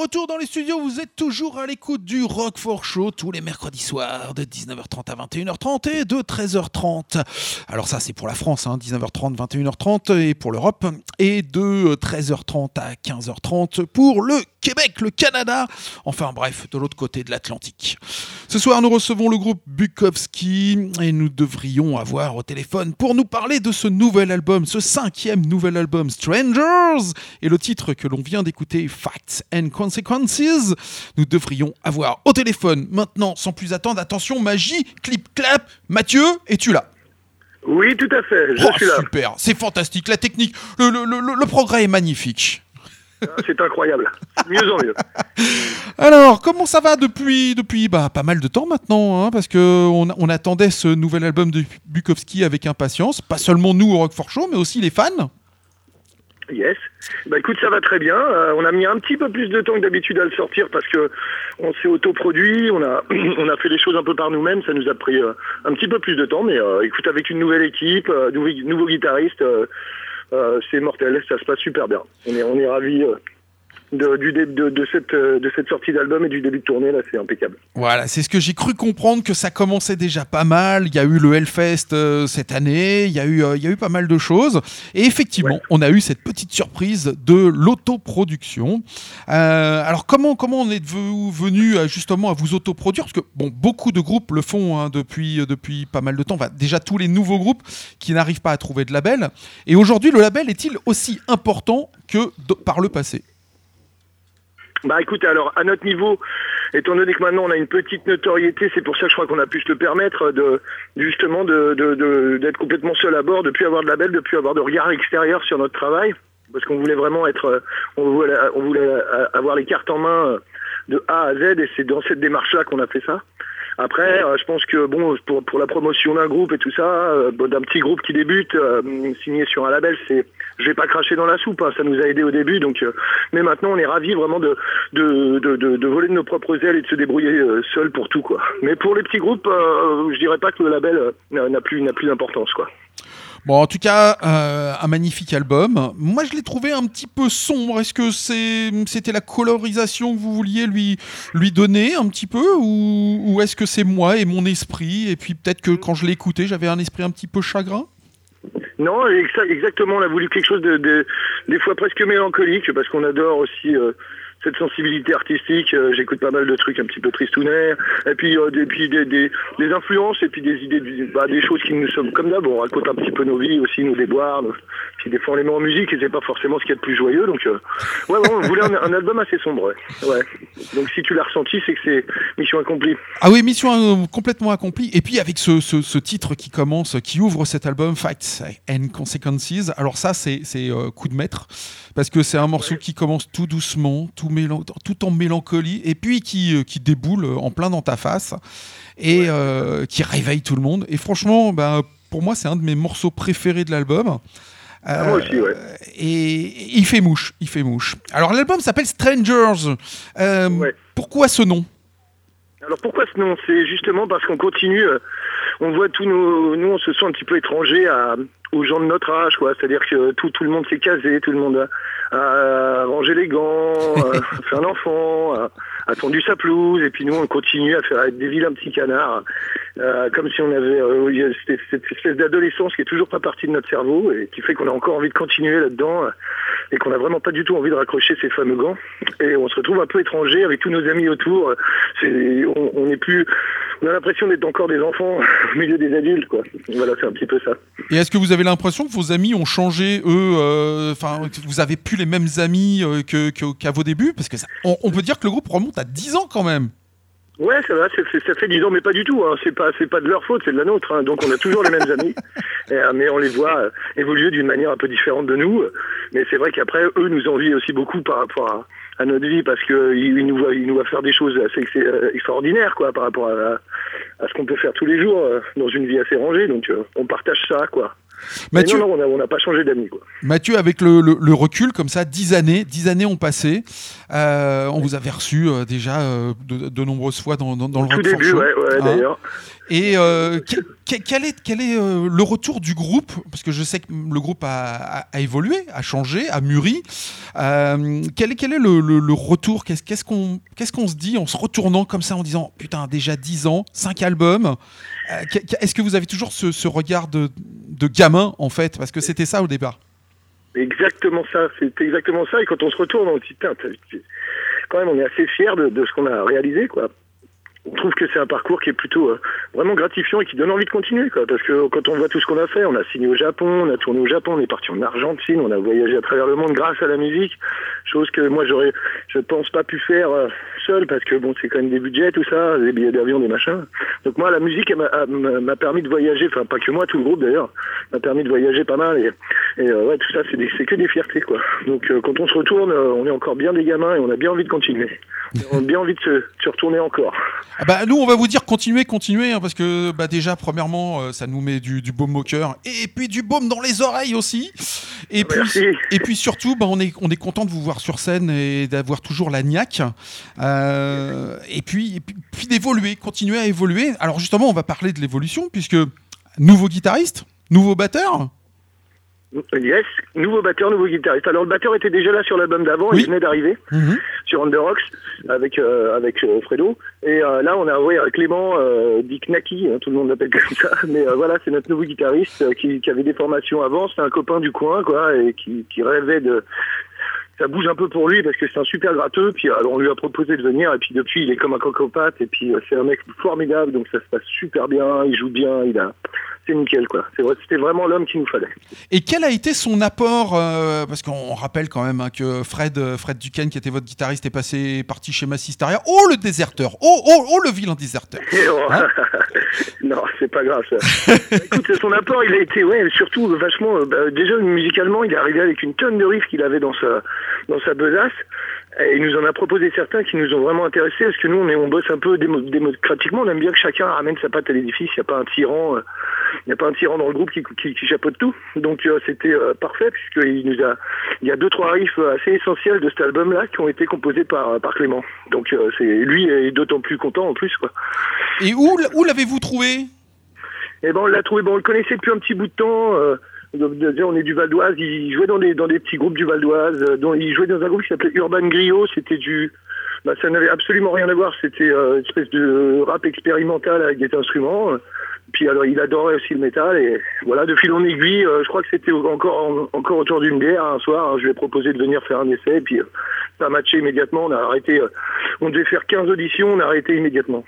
retour dans les studios, vous êtes toujours à l'écoute du Roquefort Show tous les mercredis soirs de dix-neuf heures trente à vingt et une heures trente et de treize heures trente. Alors ça c'est pour la France, hein, dix-neuf heures trente, vingt et une heures trente et pour l'Europe, et de treize heures trente à quinze heures trente pour le Québec, le Canada, enfin bref, de l'autre côté de l'Atlantique. Ce soir nous recevons le groupe Bukowski et nous devrions avoir au téléphone pour nous parler de ce nouvel album, ce cinquième nouvel album Strangers, et le titre que l'on vient d'écouter, Facts and Consequences. Nous devrions avoir au téléphone maintenant, sans plus attendre, attention, magie, clip clap, Mathieu, es-tu là? Oui, tout à fait, je Oh, suis là. super, c'est fantastique, la technique, le, le, le, le progrès est magnifique. Ah, c'est incroyable. Mieux en mieux. Alors, comment ça va depuis, depuis bah, pas mal de temps maintenant, hein, parce qu'on on attendait ce nouvel album de Bukowski avec impatience, pas seulement nous au Roquefort Show, mais aussi les fans. Yes. Bah écoute, ça va très bien. Euh, on a mis un petit peu plus de temps que d'habitude à le sortir parce que on s'est autoproduit, on a on a fait les choses un peu par nous-mêmes. Ça nous a pris euh, un petit peu plus de temps, mais euh, écoute, avec une nouvelle équipe, euh, nouveau, nouveau guitariste, euh, euh, c'est mortel. Ça se passe super bien. On est on est ravis. Euh, De, du dé- de, de, cette, euh, de cette sortie d'album et du début de tournée, là, c'est impeccable. Voilà, c'est ce que j'ai cru comprendre, que ça commençait déjà pas mal. Il y a eu le Hellfest euh, cette année, il y a eu, euh, il y a eu pas mal de choses. Et effectivement, Ouais. on a eu cette petite surprise de l'autoproduction. Euh, alors, comment, comment on est ve- venu à, justement à vous autoproduire? Parce que bon, beaucoup de groupes le font hein, depuis, euh, depuis pas mal de temps. Enfin, déjà, tous les nouveaux groupes qui n'arrivent pas à trouver de label. Et aujourd'hui, le label est-il aussi important que de- par le passé? Bah écoute, alors à notre niveau, étant donné que maintenant on a une petite notoriété, c'est pour ça que je crois qu'on a pu se le permettre de justement de, de, de- d'être complètement seul à bord, de plus avoir de label, de plus avoir de regard extérieur sur notre travail, parce qu'on voulait vraiment être, euh, on voulait, on voulait euh, avoir les cartes en main euh, de A à Z, et c'est dans cette démarche-là qu'on a fait ça. Après, euh, je pense que bon, pour, pour la promotion d'un groupe et tout ça, euh, bon, d'un petit groupe qui débute, euh, signé sur un label, c'est, je vais pas cracher dans la soupe, hein, ça nous a aidé au début, donc, euh, mais maintenant on est ravis vraiment de de, de, de de voler de nos propres ailes et de se débrouiller euh, seul pour tout, quoi. Mais pour les petits groupes, euh, je dirais pas que le label euh, n'a n'a plus n'a plus d'importance, quoi. Bon, en tout cas, euh, un magnifique album. Moi, je l'ai trouvé un petit peu sombre. Est-ce que c'est, c'était la colorisation que vous vouliez lui, lui donner un petit peu, ou, ou est-ce que c'est moi et mon esprit? Et puis peut-être que quand je l'ai écouté, j'avais un esprit un petit peu chagrin? Non, exa- exactement, on a voulu quelque chose de, de des fois presque mélancolique, parce qu'on adore aussi euh, cette sensibilité artistique. Euh, j'écoute pas mal de trucs un petit peu tristounet, et puis euh, des, puis des, des, des influences, et puis des idées, de- bah, des choses qui nous sommes comme d'hab. On raconte un petit peu nos vies aussi, nos déboires, nos- puis des fois on les met en musique, et c'est pas forcément ce qu'il y a de plus joyeux, donc euh, ouais, ouais, on voulait un, un album assez sombre, ouais. ouais. Donc si tu l'as ressenti, c'est que c'est mission accomplie. Ah oui, mission euh, complètement accomplie. Et puis avec ce, ce, ce titre qui commence, qui ouvre cet album, Facts and Consequences. Alors ça, c'est, c'est euh, coup de maître, parce que c'est un morceau qui commence tout doucement, tout, mélan- tout en mélancolie, et puis qui, euh, qui déboule en plein dans ta face, et euh, qui réveille tout le monde. Et franchement, bah, pour moi, c'est un de mes morceaux préférés de l'album. Ah, moi aussi, ouais. Et il fait mouche, il fait mouche. Alors l'album s'appelle Strangers. Euh, Ouais. Pourquoi ce nom? Alors pourquoi ce nom? C'est justement parce qu'on continue, euh, on voit tous nos, nous on se sent un petit peu étrangers à, aux gens de notre âge, quoi. C'est-à-dire que tout, tout le monde s'est casé, tout le monde a, a rangé les gants, a fait un enfant, a, a tendu sa pelouse, et puis nous on continue à faire être des vilains petits canards, euh, comme si on avait euh, il y a cette, cette espèce d'adolescence qui est toujours pas partie de notre cerveau, et qui fait qu'on a encore envie de continuer là-dedans, euh, et qu'on a vraiment pas du tout envie de raccrocher ces fameux gants, et on se retrouve un peu étrangers avec tous nos amis autour. euh, C'est, on, on est plus, on a l'impression d'être encore des enfants au milieu des adultes, quoi. Voilà, c'est un petit peu ça. Et est-ce que vous avez l'impression que vos amis ont changé, eux, enfin, que vous avez plus les mêmes amis euh, que, que- qu'à vos débuts? Parce que ça- on, on peut dire que le groupe remonte à dix ans quand même. Ouais, ça va, c'est- c'est- ça fait dix ans, mais pas du tout. Hein. C'est pas, c'est pas de leur faute, c'est de la nôtre. Hein. Donc on a toujours les mêmes amis, Et, euh, mais on les voit euh, évoluer d'une manière un peu différente de nous. Mais c'est vrai qu'après, eux nous envient aussi beaucoup par rapport à, à notre vie, parce que ils, ils nous voient, ils nous voient faire des choses assez ex- euh, extraordinaires, quoi, par rapport à, à ce qu'on peut faire tous les jours euh, dans une vie assez rangée. Donc euh, on partage ça, quoi. Mais Mathieu, non, non, on n'a on n'a pas changé d'amis, quoi. Mathieu, avec le, le- le recul, comme ça, dix années, dix années ont passé. Euh, on vous avait reçu euh, déjà euh, de, de nombreuses fois dans, dans, dans le Tout Roquefort début, Show, ouais, ouais, hein. d'ailleurs. Et euh, que- que- quel est, quel est euh, le retour du groupe? Parce que je sais que le groupe a, a- a évolué, a changé, a mûri. Euh, quel est, quel est le, le- le retour? Qu'est-ce, qu'est-ce qu'on, qu'est-ce qu'on se dit en se retournant comme ça, en disant putain, déjà dix ans, cinq albums. Euh, que- que- est-ce que vous avez toujours ce, ce regard de, de gamin en fait? Parce que c'était ça au départ. Exactement ça, c'est exactement ça. Et quand on se retourne, on se dit, putain, t'as- quand même, on est assez fiers de, de ce qu'on a réalisé, quoi. On trouve que c'est un parcours qui est plutôt euh, vraiment gratifiant et qui donne envie de continuer, quoi. Parce que quand on voit tout ce qu'on a fait, on a signé au Japon, on a tourné au Japon, on est parti en Argentine, on a voyagé à travers le monde grâce à la musique, chose que moi j'aurais, je pense pas pu faire euh, seul parce que bon, c'est quand même des budgets, tout ça, des billets d'avion, des machins. Donc moi, la musique elle m'a, m'a m'a permis de voyager, enfin pas que moi, tout le groupe d'ailleurs, m'a permis de voyager pas mal et, et euh, ouais, tout ça, c'est, des, c'est que des fiertés, quoi. Donc euh, quand on se retourne, euh, on est encore bien des gamins et on a bien envie de continuer. On a bien envie de se, de se retourner encore. Ah bah, nous, on va vous dire continuez, continuez, hein, parce que bah, déjà, premièrement, euh, ça nous met du, du baume au cœur, et puis du baume dans les oreilles aussi. Et puis, Merci. et puis surtout, bah, on est, on est content de vous voir sur scène et d'avoir toujours la niaque. Euh, et puis, et puis, puis d'évoluer, continuer à évoluer. Alors justement, on va parler de l'évolution, puisque nouveau guitariste, nouveau batteur. Yes, nouveau batteur, nouveau guitariste. Alors le batteur était déjà là sur l'album d'avant, Oui. il venait d'arriver Mhm. sur On The Rocks avec euh, avec euh, Fredo. Et euh, là on a ouais, Clément euh, Dick Naki, hein, tout le monde l'appelle comme ça. Mais euh, voilà, c'est notre nouveau guitariste euh, qui, qui avait des formations avant. C'est un copain du coin, quoi, et qui, qui rêvait de. Ça bouge un peu pour lui parce que c'est un super gratteux. Puis alors on lui a proposé de venir et puis depuis il est comme un cocopate et puis euh, c'est un mec formidable donc ça se passe super bien. Il joue bien, il a. C'est nickel, quoi. C'est vrai, c'était vraiment l'homme qu'il nous fallait. Et quel a été son apport euh, parce qu'on rappelle quand même hein, que Fred, euh, Fred Duquesne, qui était votre guitariste, est passé parti chez Massisteria. Oh le déserteur, oh oh oh le vilain déserteur. Et oh, Hein non, c'est pas grave ça. Écoute, son apport, il a été, ouais, surtout euh, vachement. euh, bah, déjà musicalement, il est arrivé avec une tonne de riffs qu'il avait dans sa dans sa besace. Et il nous en a proposé certains qui nous ont vraiment intéressés parce que nous, on, est, on bosse un peu démo- démocratiquement. On aime bien que chacun ramène sa patte à l'édifice. Il n'y a pas un tyran, euh, il n'y a pas un tyran dans le groupe qui, qui, qui chapeaute tout. Donc euh, c'était euh, parfait puisqu'il nous a, il y a deux trois riffs assez essentiels de cet album-là qui ont été composés par par Clément. Donc euh, c'est lui est d'autant plus content en plus, quoi. Et où, l- où l'avez-vous trouvé? Et ben on l'a trouvé, bon, on le connaissait depuis un petit bout de temps. Euh, donc, de- de- on est du Val d'Oise, il jouait dans des dans des petits groupes du Val d'Oise. euh, dont il jouait dans un groupe qui s'appelait Urban Griot. C'était du, bah, ça n'avait absolument rien à voir. C'était euh, une espèce de rap expérimental avec des instruments. Puis alors il adorait aussi le métal et voilà, de fil en aiguille, euh, je crois que c'était encore en- encore autour d'une bière un soir. Hein, je lui ai proposé de venir faire un essai et puis euh, ça a matché immédiatement. On a arrêté. euh, on devait faire quinze auditions, on a arrêté immédiatement.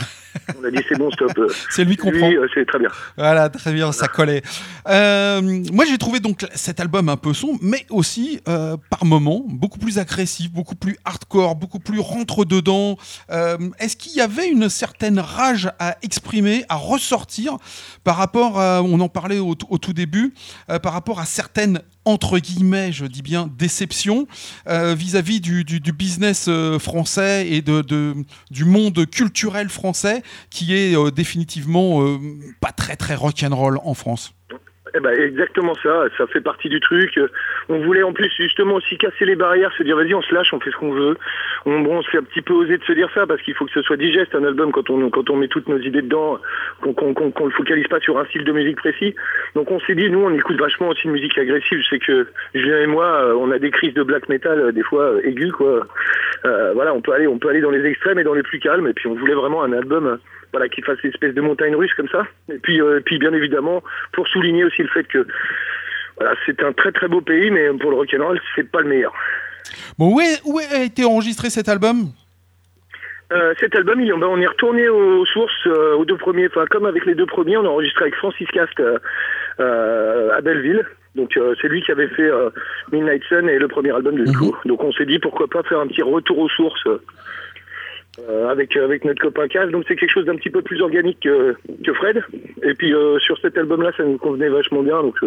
On a dit c'est bon, stop. euh, C'est lui qui comprend. lui, euh, c'est très bien. Voilà, très bien, ça collait. Euh, moi, j'ai trouvé donc cet album un peu sombre, mais aussi, euh, par moments, beaucoup plus agressif, beaucoup plus hardcore, beaucoup plus rentre-dedans. Euh, est-ce qu'il y avait une certaine rage à exprimer, à ressortir, par rapport à, on en parlait au, au tout début, euh, par rapport à certaines, entre guillemets, je dis bien, déceptions euh, vis-à-vis du, du, du business euh, français et de, de, du monde culturel français qui est euh, définitivement euh, pas très très rock'n'roll en France. Eh ben, exactement ça, ça fait partie du truc. On voulait en plus justement aussi casser les barrières, se dire vas-y on se lâche, on fait ce qu'on veut. On, bon, on s'est un petit peu osé de se dire ça parce qu'il faut que ce soit digeste un album quand on quand on met toutes nos idées dedans, qu'on qu'on qu'on qu'on le focalise pas sur un style de musique précis. Donc on s'est dit nous on écoute vachement aussi une musique agressive. Je sais que Julien et moi euh, on a des crises de black metal euh, des fois euh, aiguës quoi. Euh, voilà, on peut aller on peut aller dans les extrêmes et dans les plus calmes et puis on voulait vraiment un album euh, voilà, qui fasse une espèce de montagne russe comme ça. Et puis, euh, puis bien évidemment, pour souligner aussi le fait que voilà, c'est un très très beau pays, mais pour le rock'n'roll, c'est pas le meilleur. Bon, où, est, où a été enregistré cet album ? Euh, cet album, il, ben, on est retourné aux sources, euh, aux deux premiers, enfin comme avec les deux premiers, on a enregistré avec Francis Cast euh, euh, à Belleville. Donc euh, c'est lui qui avait fait euh, Midnight Sun et le premier album de Nico. Mm-hmm. Donc on s'est dit pourquoi pas faire un petit retour aux sources. Euh, Euh, avec avec notre copain Kaz, donc c'est quelque chose d'un petit peu plus organique que, que Fred. Et puis euh, sur cet album-là, ça nous convenait vachement bien, donc euh,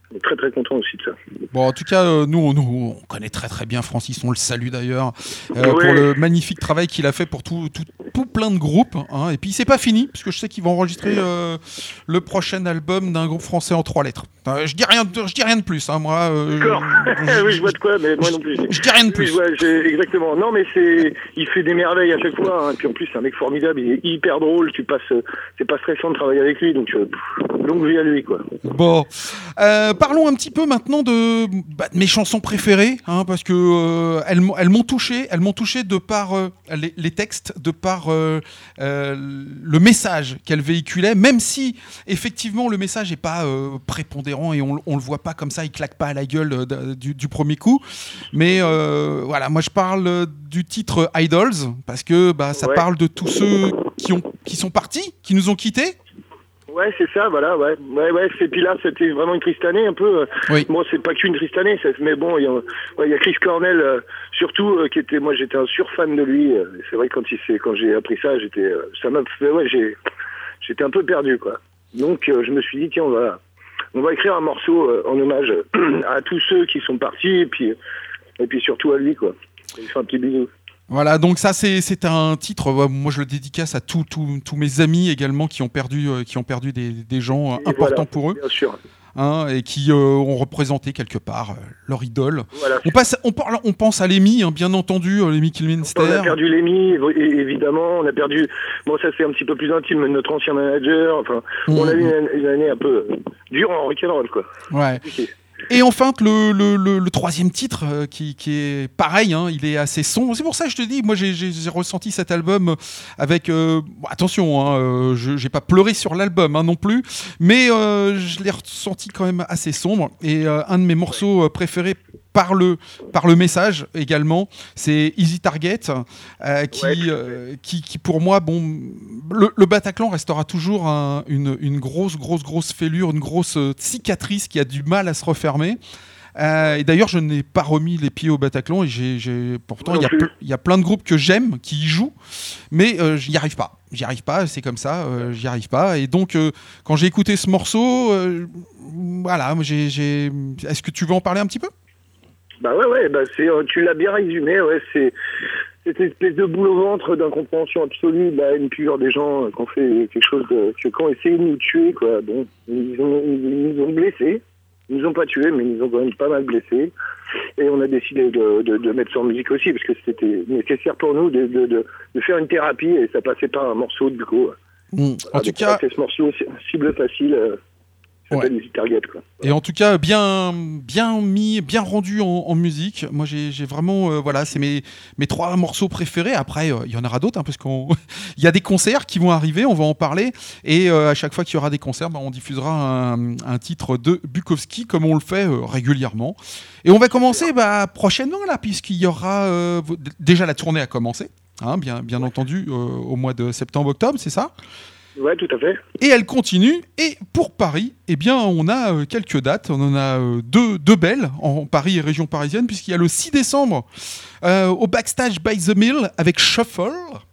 On est très très content aussi de ça. Bon, en tout cas, euh, nous, on- nous, on connaît très très bien Francis, on le salue d'ailleurs euh, Ouais. pour le magnifique travail qu'il a fait pour tout, tout, tout plein de groupes. Hein. Et puis, c'est pas fini, parce que je sais qu'ils vont enregistrer euh, le prochain album d'un groupe français en trois lettres. Euh, je dis rien, de- je dis rien de plus, hein, moi. euh, D'accord. je- oui, je vois de quoi, mais moi non plus. Je dis rien de Oui, plus. je vois, j'ai- exactement. Non, mais c'est, il fait des merveilles à chaque fois. Hein. Et puis en plus, c'est un mec formidable. Il est hyper drôle. Tu passes, euh, c'est pas stressant de travailler avec lui. Donc, euh, pff, longue vie à lui, quoi. Bon, Euh, parlons un petit peu maintenant de, bah, de mes chansons préférées, hein, parce que euh, elles, m'ont- elles m'ont touché, elles m'ont touché de par euh, les, les textes, de par euh, euh, le message qu'elles véhiculaient, même si effectivement le message n'est pas euh, prépondérant et on, on le voit pas comme ça, il claque pas à la gueule euh, d- du, du premier coup. Mais euh, voilà, moi je parle euh, du titre Idols parce que bah, ça Ouais. parle de tous ceux qui ont, qui sont partis, qui nous ont quittés. Ouais, c'est ça, voilà, ouais. Ouais, ouais, et puis là, c'était vraiment une triste année, un peu. Oui. Moi, c'est pas qu'une triste année, ça- mais bon, il y a, ouais, il y a Chris Cornell, euh, surtout, euh, qui était, moi, j'étais un surfan de lui. euh, et c'est vrai que quand, il s'est- quand j'ai appris ça, j'étais, euh, ça m'a fait, ouais, j'ai, j'étais un peu perdu, quoi. Donc, euh, je me suis dit, tiens, on va, on va écrire un morceau euh, en hommage euh, à tous ceux qui sont partis, et puis, et puis surtout à lui, quoi. Il fait un petit bisou. Voilà, donc ça c'est c'est un titre. euh, Moi je le dédicace à tous tous tous mes amis également qui ont perdu euh, qui ont perdu des, des gens euh, Et importants voilà, pour eux, Bien sûr. hein, et qui euh, ont représenté quelque part euh, leur idole. Voilà. On passe, on parle, on pense à Lemmy, hein, bien entendu, euh, Lemmy On a Kilminster. perdu Lemmy, évo- é- évidemment. On a perdu. Bon, ça c'est un petit peu plus intime. Notre ancien manager. Enfin, on a eu une, une année un peu euh, dure en rock'n'roll, quoi. Ouais. Compliqué. Et enfin, le, le, le, le troisième titre, euh, qui, qui est pareil, hein, il est assez sombre. C'est pour ça que je te dis, moi j'ai j'ai- j'ai ressenti cet album avec... euh, bon, attention, hein, euh, je j'ai pas pleuré sur l'album hein, non plus, mais euh, je l'ai ressenti quand même assez sombre. Et euh, un de mes morceaux euh, préférés par le, par le message également, c'est Easy Target, euh, qui, Ouais, tout à fait. euh, qui, qui pour moi, bon, le, le Bataclan restera toujours un- une, une grosse, grosse, grosse fêlure, une grosse euh, cicatrice qui a du mal à se refermer. Euh, et d'ailleurs, je n'ai pas remis les pieds au Bataclan et j'ai, j'ai- pourtant Moi il y, non a plus. ple- il y a plein de groupes que j'aime qui y jouent, mais euh, j'y arrive pas. J'y arrive pas, c'est comme ça, euh, j'y arrive pas. Et donc, euh, quand j'ai écouté ce morceau, euh, voilà, moi, j'ai, j'ai... est-ce que tu veux en parler un petit peu? Bah ouais, ouais. Bah c'est. euh, tu l'as bien résumé. Ouais, c'est. Cette espèce de boule au ventre d'incompréhension absolue, la haine pure des gens euh, qui ont fait quelque chose de, que, qui ont essayé de nous tuer, quoi. Bon, ils, ont, ils nous ont blessés. Ils nous ont pas tués, mais ils nous ont quand même pas mal blessés. Et on a décidé de, de, de mettre ça en musique aussi, parce que c'était nécessaire pour nous de, de, de, de faire une thérapie, et ça passait par un morceau, du coup. Mm. En Ah, tout donc, cas, c'est ce morceau, c'est cible facile, euh, ça s'appelle Easy Target, quoi. et en tout cas, bien, bien mis, bien rendu en, en musique. Moi, j'ai, j'ai vraiment, euh, voilà, c'est mes, mes trois morceaux préférés. Après, euh, il y en aura d'autres, hein, parce qu'il y a des concerts qui vont arriver, on va en parler. Et euh, à chaque fois qu'il y aura des concerts, bah, on diffusera un, un titre de Bukowski, comme on le fait euh, régulièrement. Et on va commencer bah, prochainement, là, puisqu'il y aura euh, déjà la tournée a commencé, hein, bien, bien entendu, euh, au mois de septembre-octobre, c'est ça ? Ouais, tout à fait. Et elle continue. Et pour Paris, eh bien, on a euh, quelques dates. On en a euh, deux, deux belles en Paris et région parisienne, puisqu'il y a le six décembre euh, au Backstage by the Mill avec Shuffle.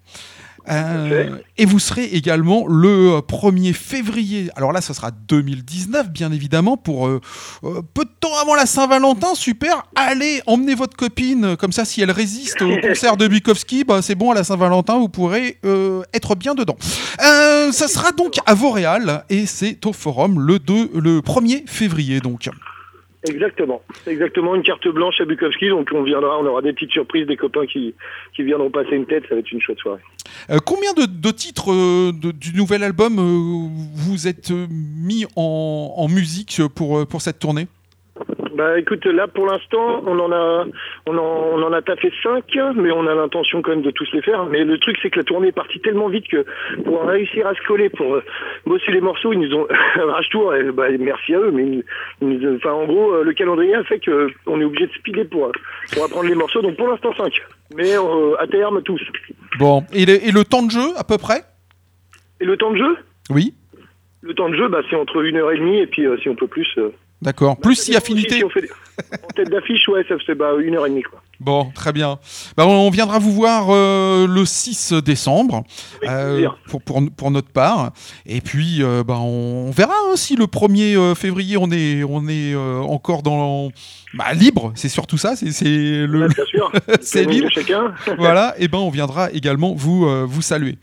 Euh, et vous serez également le premier février. Alors là, ça sera deux mille dix-neuf, bien évidemment, pour euh, euh, peu de temps avant la Saint-Valentin. Super. Allez, emmenez votre copine. Comme ça, si elle résiste au concert de Bukowski, bah, c'est bon, à la Saint-Valentin, vous pourrez euh, être bien dedans. Euh, ça sera donc à Vauréal et c'est au Forum le, deux, le premier février. Donc. Exactement, exactement, une carte blanche à Bukowski, donc on viendra, on aura des petites surprises, des copains qui, qui viendront passer une tête, ça va être une chouette soirée. Euh, combien de, de titres euh, de- du nouvel album euh, vous êtes euh, mis en, en musique pour, euh, pour cette tournée ? Bah écoute, là pour l'instant, on en a on en, on en a taffé cinq, mais on a l'intention quand même de tous les faire. Mais le truc c'est que la tournée est partie tellement vite que pour réussir à se coller, pour euh, bosser les morceaux, ils nous ont rage tour, et bah, merci à eux, mais ils, ils nous- enfin en gros euh, le calendrier a fait que on est obligé de speeder pour, pour apprendre les morceaux, donc pour l'instant cinq. Mais euh, à terme tous. Bon, et le, et le temps de jeu à peu près ? Et le temps de jeu Oui, Le temps de jeu, bah, c'est entre une heure et demie, et puis euh, si on peut plus. euh, d'accord. Plus si Bah, affinité. Si on fait des- en tête d'affiche, ouais, ça fait bah, une heure et demie, quoi. Bon, très bien. Bah, on viendra vous voir euh, le six décembre euh, pour, pour, pour notre part. Et puis, euh, bah, on, on verra hein, si le premier euh, février, on est, on est euh, encore dans... Bah, libre, c'est surtout ça. C'est, c'est le, Ouais, bien sûr. c'est Le nombre libre. de chacun. Voilà, et ben on viendra également vous, euh, vous saluer.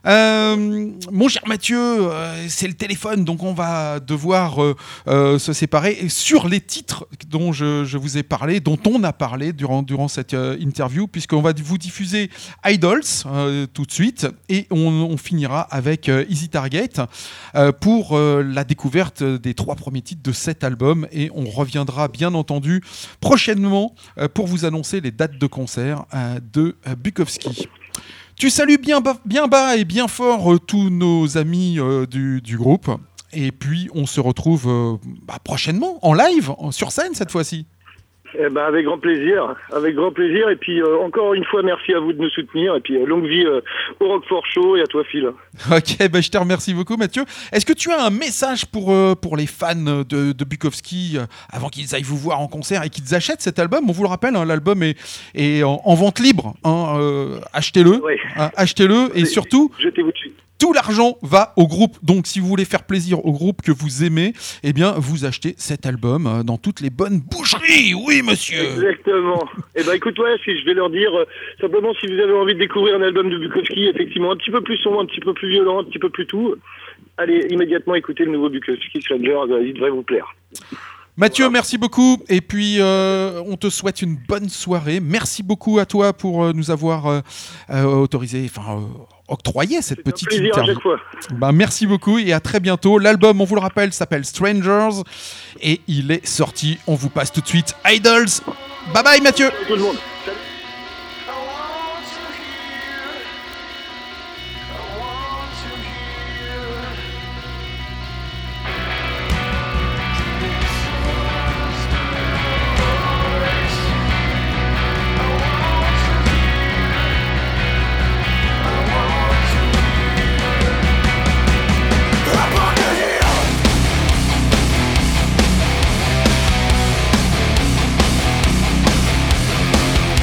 Euh, mon cher Mathieu, euh, c'est le téléphone, donc on va devoir euh, euh, se séparer. Et sur les titres dont je, je vous ai parlé, dont on a parlé durant, durant cette euh, interview, puisqu'on va vous diffuser Idols euh, tout de suite, et on, on finira avec euh, Easy Target euh, pour euh, la découverte des trois premiers titres de cet album, et on reviendra bien entendu prochainement euh, pour vous annoncer les dates de concert euh, de euh, Bukowski. Tu salues bien bas, bien bas et bien fort euh, tous nos amis euh, du, du groupe. Et puis, on se retrouve euh, bah, prochainement, en live, en- sur scène cette fois-ci. Eh ben, avec grand plaisir, avec grand plaisir. Et puis euh, encore une fois, merci à vous de nous soutenir. Et puis euh, longue vie euh, au Roquefort Show et à toi, Phil. Ok, bah, je te remercie beaucoup, Mathieu. Est-ce que tu as un message pour, euh, pour les fans de, de Bukowski euh, avant qu'ils aillent vous voir en concert et qu'ils achètent cet album? On vous le rappelle, hein, l'album est, est en, en vente libre. Hein, euh, achetez-le, Ouais. hein, achetez-le et surtout... Jetez-vous dessus. Tout l'argent va au groupe. Donc, si vous voulez faire plaisir au groupe que vous aimez, eh bien, vous achetez cet album euh, dans toutes les bonnes boucheries. Oui, monsieur. Exactement. Eh ben écoute, ouais, si je vais leur dire, euh, simplement si vous avez envie de découvrir un album de Bukowski, effectivement, un petit peu plus sombre, un petit peu plus violent, un petit peu plus tout, allez immédiatement écouter le nouveau Bukowski Stranger, euh, il devrait vous plaire. Mathieu, merci beaucoup. Et puis, euh, on te souhaite une bonne soirée. Merci beaucoup à toi pour euh, nous avoir euh, euh, autorisé, enfin, euh, octroyé cette Un petite plaisir à interview. chaque fois. Ben, merci beaucoup et à très bientôt. L'album, on vous le rappelle, s'appelle Strangers et il est sorti. On vous passe tout de suite Idols. Bye bye, Mathieu. Tout le monde. Salut. Upon your heel.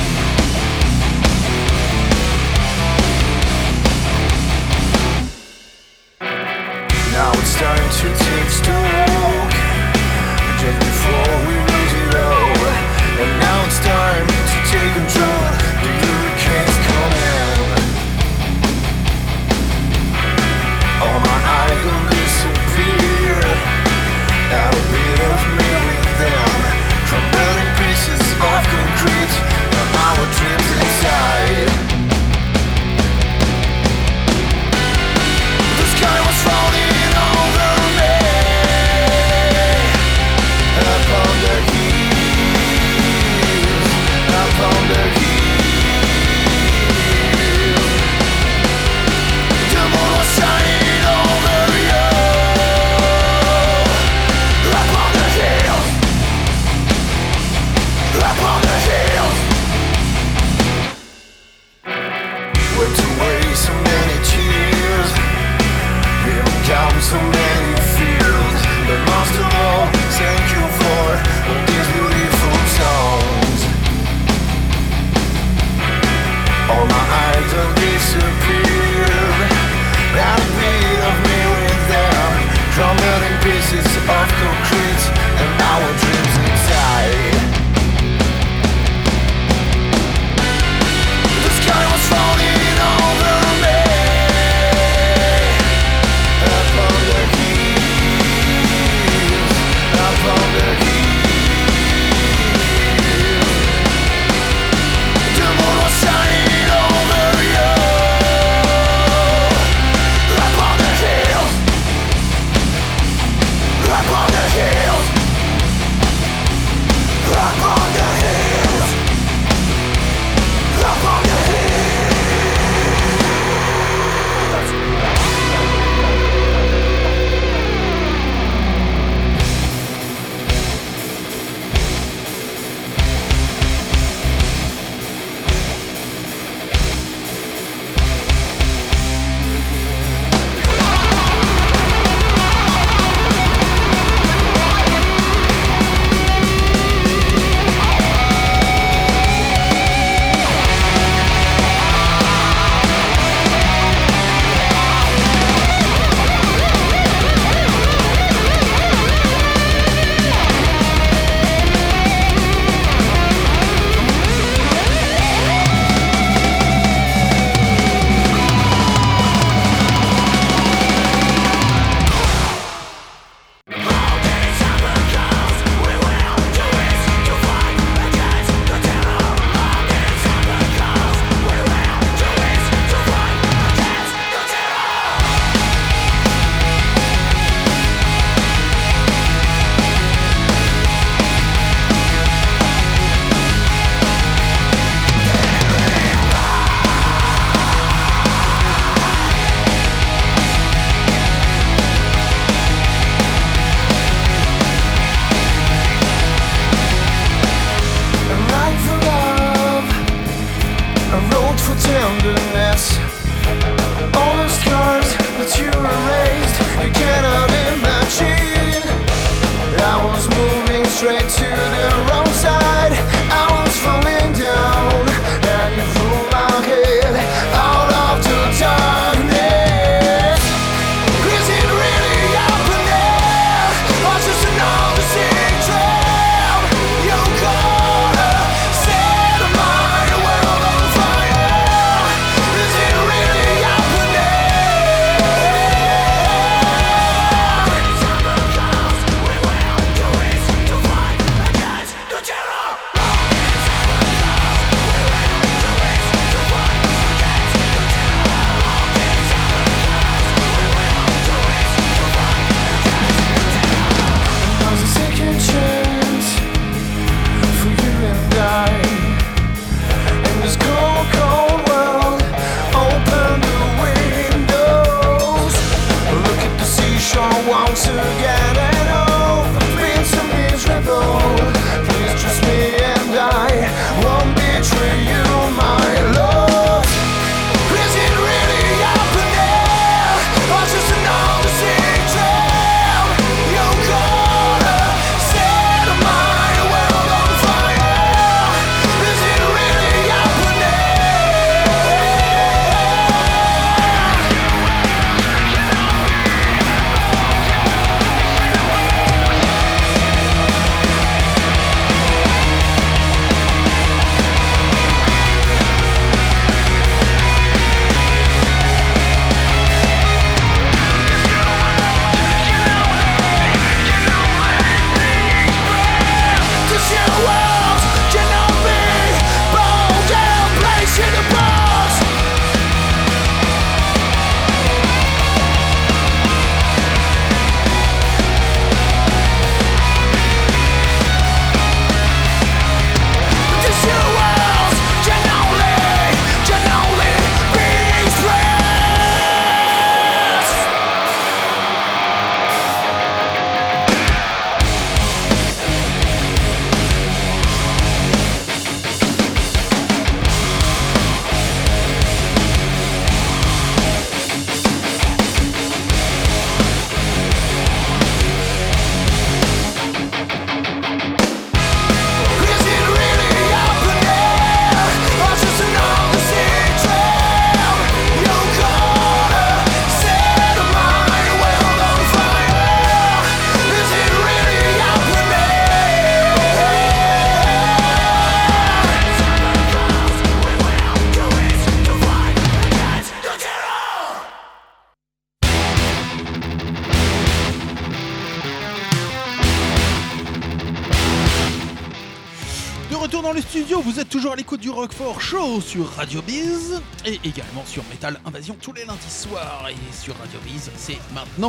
retour dans le studio, vous êtes toujours à l'écoute du Roquefort Show sur Radio Biz et également sur Metal Invasion tous les lundis soirs. Et sur Radio Biz, c'est maintenant.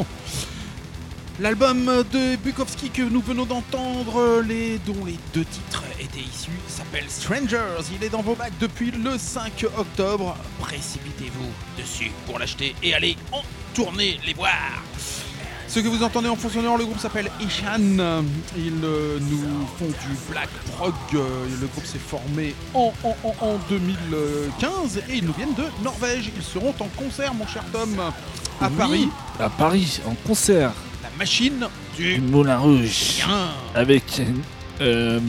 L'album de Bukowski que nous venons d'entendre, les, dont les deux titres étaient issus, s'appelle Strangers. Il est dans vos bacs depuis le cinq octobre. Précipitez-vous dessus pour l'acheter et allez en tournée les voir. Ce que vous entendez en fond sonore, le groupe s'appelle Ishan. Ils euh, nous font du black prog. Le groupe s'est formé en, en, en, en deux mille quinze et ils nous viennent de Norvège. Ils seront en concert, mon cher Tom, à Oui, Paris. À Paris, en concert. La machine Du du Moulin Rouge. bien. Avec euh,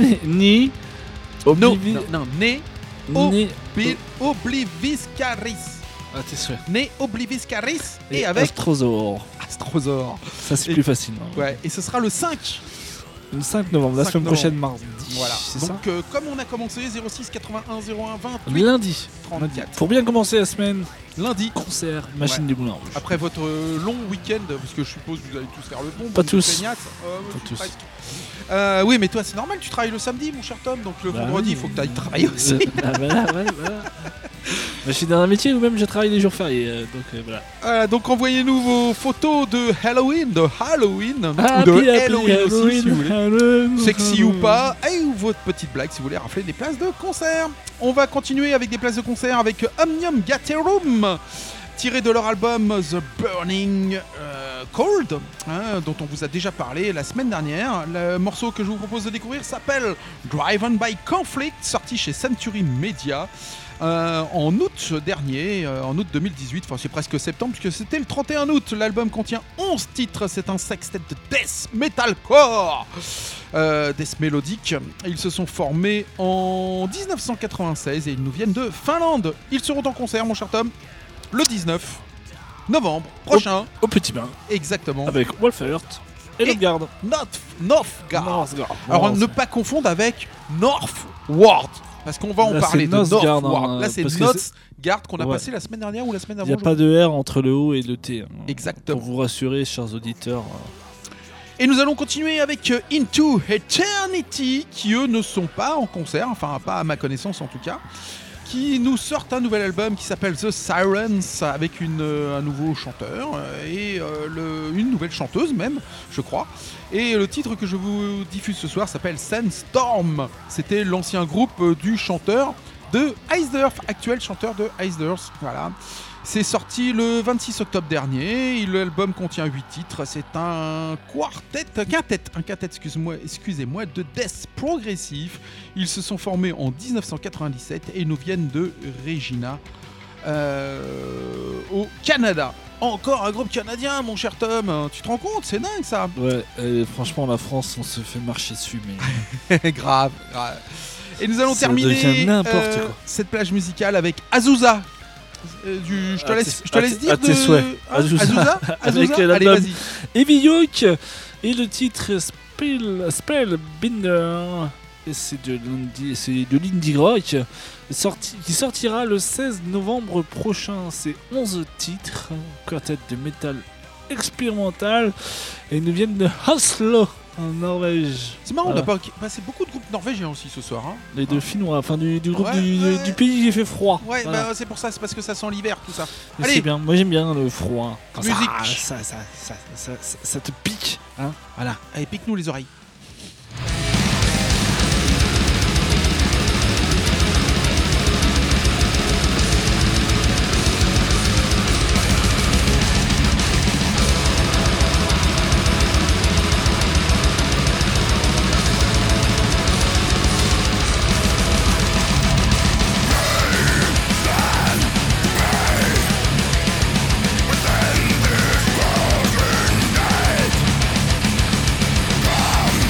Ni. Non, Oblivi- non, non, né Oh. Ni. Bil- Obliviscaris. Ah, t'es sûr. Né Obliviscaris et, avec Astrosaur. Astrosaur. Ça, c'est Et- plus facile. hein. Ouais, et ce sera le cinq. Le cinq novembre, la cinq semaine novembre. prochaine, mardi. Voilà. C'est ça. Donc, euh, comme on a commencé, zéro six quatre-vingt-un zéro un vingt-huit Lundi. trente-quatre. Pour bien commencer la semaine, Lundi. concert, machine Ouais. du Moulin Rouge. Après votre euh, long week-end, parce que je suppose que vous allez tous faire le pont. Pas bande de tous. feignasses. Euh, Pas je- tous. presque. Euh, oui, mais toi, c'est normal, tu travailles le samedi, mon cher Tom, donc le Bah vendredi, il oui. faut que tu ailles travailler aussi. Euh, ah, voilà, voilà, voilà. Bah, je suis dans un métier où même je travaille les jours fériés, euh, donc euh, voilà. Voilà, donc envoyez-nous vos photos de Halloween, de Halloween, ou de Happy, happy Halloween aussi, si vous voulez. Halloween. Sexy ou pas, et ou votre petite blague si vous voulez rafler des places de concert. On va continuer avec des places de concert avec Omnium Gatherum, tiré de leur album The Burning euh, Cold, hein, dont on vous a déjà parlé la semaine dernière. Le morceau que je vous propose de découvrir s'appelle Driven by Conflict, sorti chez Century Media. Euh, en août dernier, euh, en août deux mille dix-huit, enfin c'est presque septembre puisque c'était le trente et un août. L'album contient onze titres, c'est un sextet de death metalcore, euh, death mélodique. Ils se sont formés en dix-neuf cent quatre-vingt-seize et ils nous viennent de Finlande. Ils seront en concert, mon cher Tom, le dix-neuf novembre prochain, Au petit bain, exactement. avec Wolfhurt et Et- le garde. North, Northgard. Northgard. Alors Non, ne pas confondre avec Northward, parce qu'on va en Là, parler c'est de Northgard, Northward. hein, Là c'est parce que Northgard qu'on a Ouais. passé la semaine dernière ou la semaine il avant. n'y a je pas de R entre le O et le T. hein. Exactement. Pour vous rassurer, chers auditeurs. euh, Et nous allons continuer avec euh, Into Eternity, qui eux ne sont pas en concert, enfin pas à ma connaissance en tout cas, qui nous sortent un nouvel album qui s'appelle The Sirens, avec une, euh, un nouveau chanteur euh, et euh, le- une nouvelle chanteuse même, je crois. Et le titre que je vous diffuse ce soir s'appelle Sandstorm. C'était l'ancien groupe euh, du chanteur de Icedurf, actuel chanteur de Icedurf, voilà. C'est sorti le vingt-six octobre dernier, et l'album contient huit titres, c'est un quartet, un quintet, un quintet, excuse-moi, excusez-moi, de death progressif. Ils se sont formés en dix-neuf cent quatre-vingt-dix-sept et nous viennent de Regina, euh, au Canada. Encore un groupe canadien, mon cher Tom, tu te rends compte, c'est dingue ça. Ouais, euh, franchement, la France, on se fait marcher dessus, mais. grave, grave. Et nous allons Ça terminer devient n'importe euh, quoi. cette plage musicale avec Azusa. Euh, du, je te À laisse, tes- je te à laisse tes- dire à tes de... souhaits. Hein, Azusa. Azusa, Avec Azusa l'album. Allez, vas-y. Heavy Yoke et le titre Spell, Spellbinder. Et c'est de l'indie, c'est de l'indie rock sorti, qui sortira le seize novembre prochain. C'est onze titres, quartet de métal expérimental et ils nous viennent de Oslo en Norvège. C'est marrant, on Voilà. a pas passé beaucoup de groupes norvégiens aussi ce soir. Hein. Les deux Finnois, enfin du, du groupe Ouais, du, ouais. du pays qui fait froid. Ouais, Voilà. bah, c'est pour ça, c'est parce que ça sent l'hiver, tout ça. Mais Allez. c'est bien, moi j'aime bien le froid. Quand ça- Musique. Ça, ça, ça, ça, ça- ça te pique. Hein, voilà. Allez, pique-nous les oreilles. Within this broken night,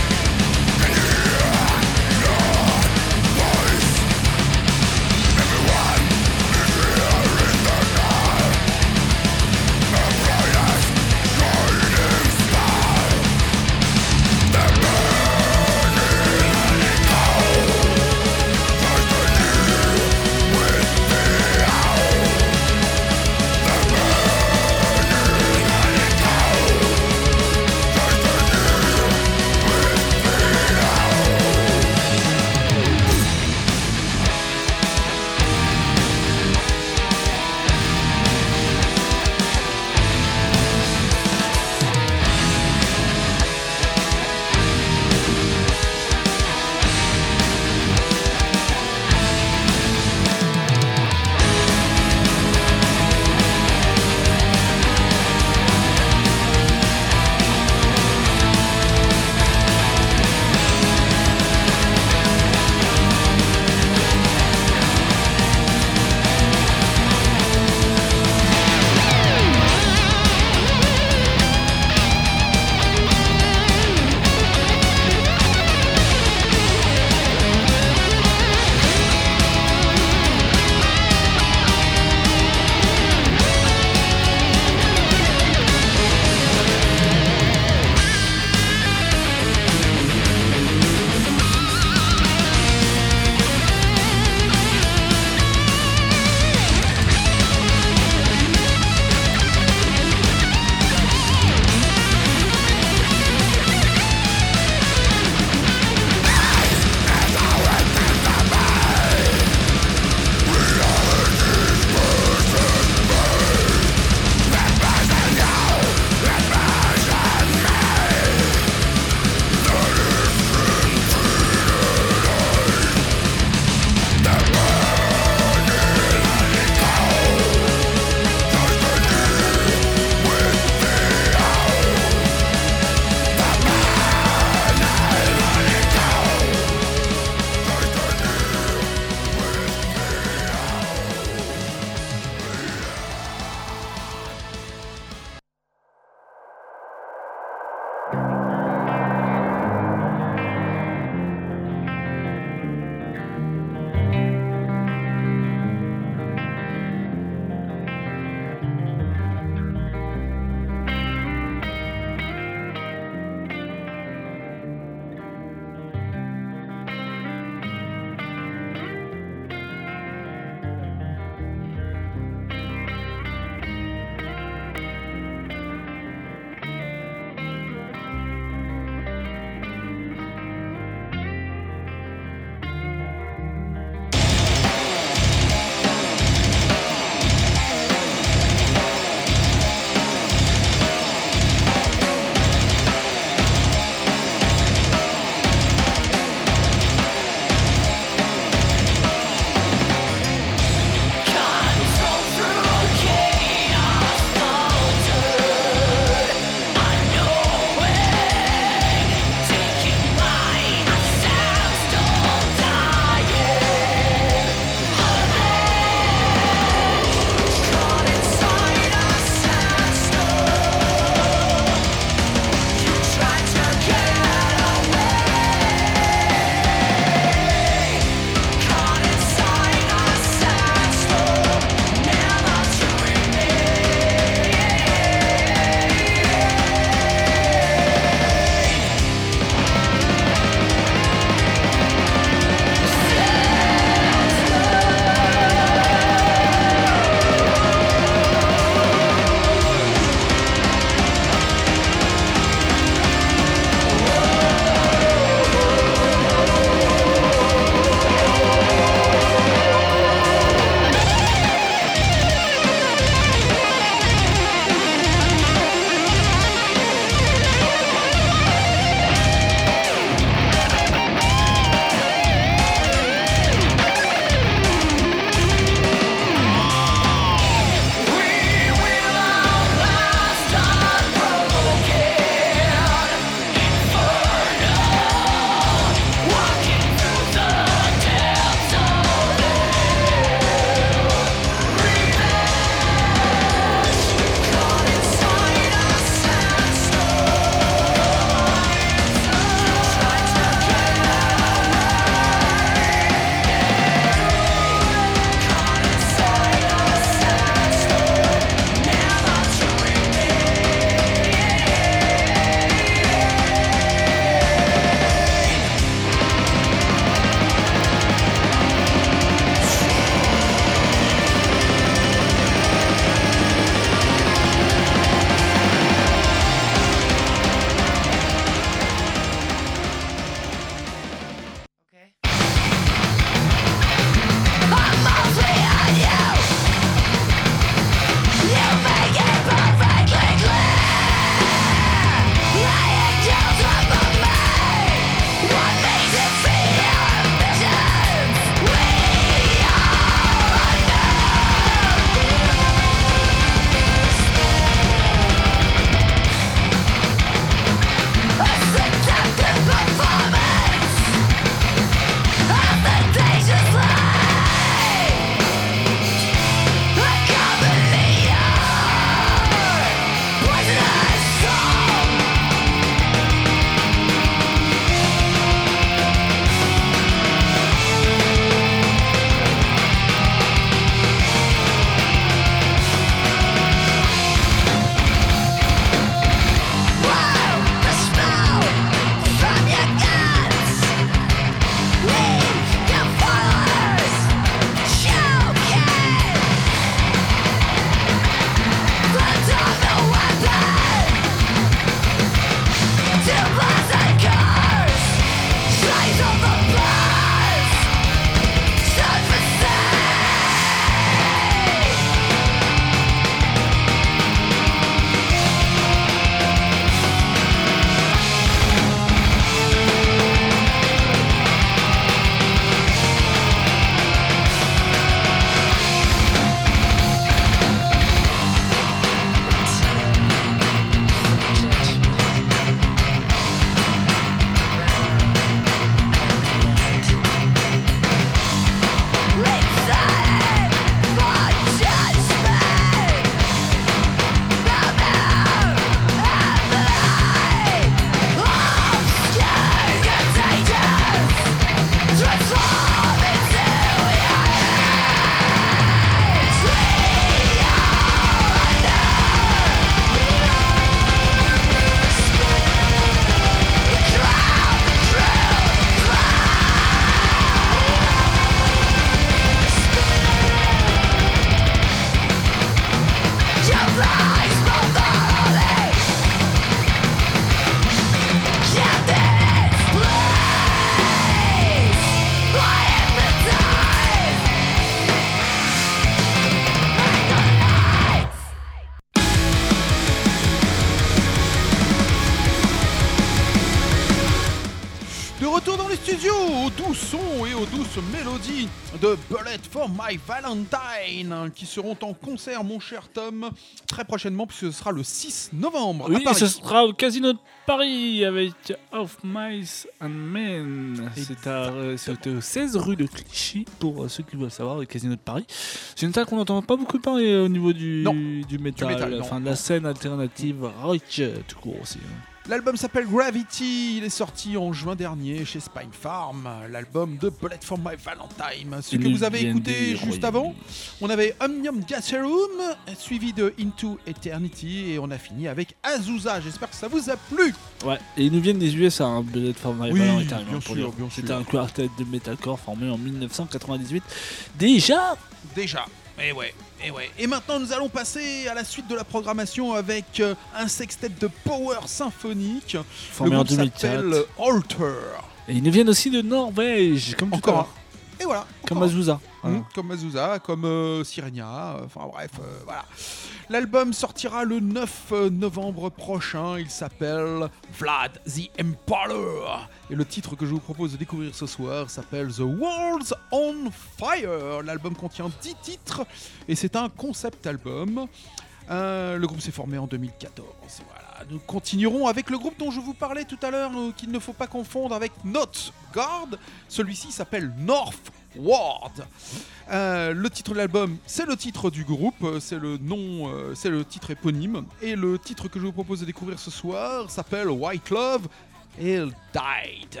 doux sons et aux douces mélodies de Bullet for My Valentine qui seront en concert, mon cher Tom, très prochainement, puisque ce sera le six novembre à Oui, Paris. ce sera au Casino de Paris avec Of Mice and Men. C'est à, euh, c'est au seize rue de Clichy pour euh, ceux qui veulent savoir, le Casino de Paris. C'est une salle qu'on n'entend pas beaucoup parler euh, au niveau du, Non. du métal, métal, non, enfin de non. la scène alternative rock euh, tout court aussi. hein. L'album s'appelle Gravity, il est sorti en juin dernier chez Spine Farm, l'album de Bullet for My Valentine. Ce que Ils vous avez viennent écouté du juste Royaume-Uni. avant, on avait Omnium Gatherum, suivi de Into Eternity, et on a fini avec Azusa. J'espère que ça vous a plu. Ouais, et ils nous viennent des U S A, hein, Bullet for My Oui, Valentine. bien hein, pour sûr, dire. bien C'était sûr. un quartet de metalcore formé en mille neuf cent quatre-vingt-dix-huit. Déjà Déjà, et ouais, et ouais. Et maintenant nous allons passer à la suite de la programmation avec euh, un sextet de power symphonique. formé Le en groupe deux mille quatre. s'appelle Alter. Et ils nous viennent aussi de Norvège, comme tout à Encore l'heure. un. Et voilà. Comme encore un. Azusa. Mmh, comme Azusa, comme euh, Sirenia, euh, enfin bref, euh, voilà. L'album sortira le neuf novembre prochain, il s'appelle Vlad the Impaler. Et le titre que je vous propose de découvrir ce soir s'appelle The World's on Fire. L'album contient dix titres et c'est un concept album. Euh, le groupe s'est formé en deux mille quatorze. Voilà. Nous continuerons avec le groupe dont je vous parlais tout à l'heure, euh, qu'il ne faut pas confondre avec Northgard. Celui-ci s'appelle Northward. Euh, le titre de l'album, c'est le titre du groupe, euh, c'est le nom, euh, c'est le titre éponyme. Et le titre que je vous propose de découvrir ce soir s'appelle White Love. Elle died.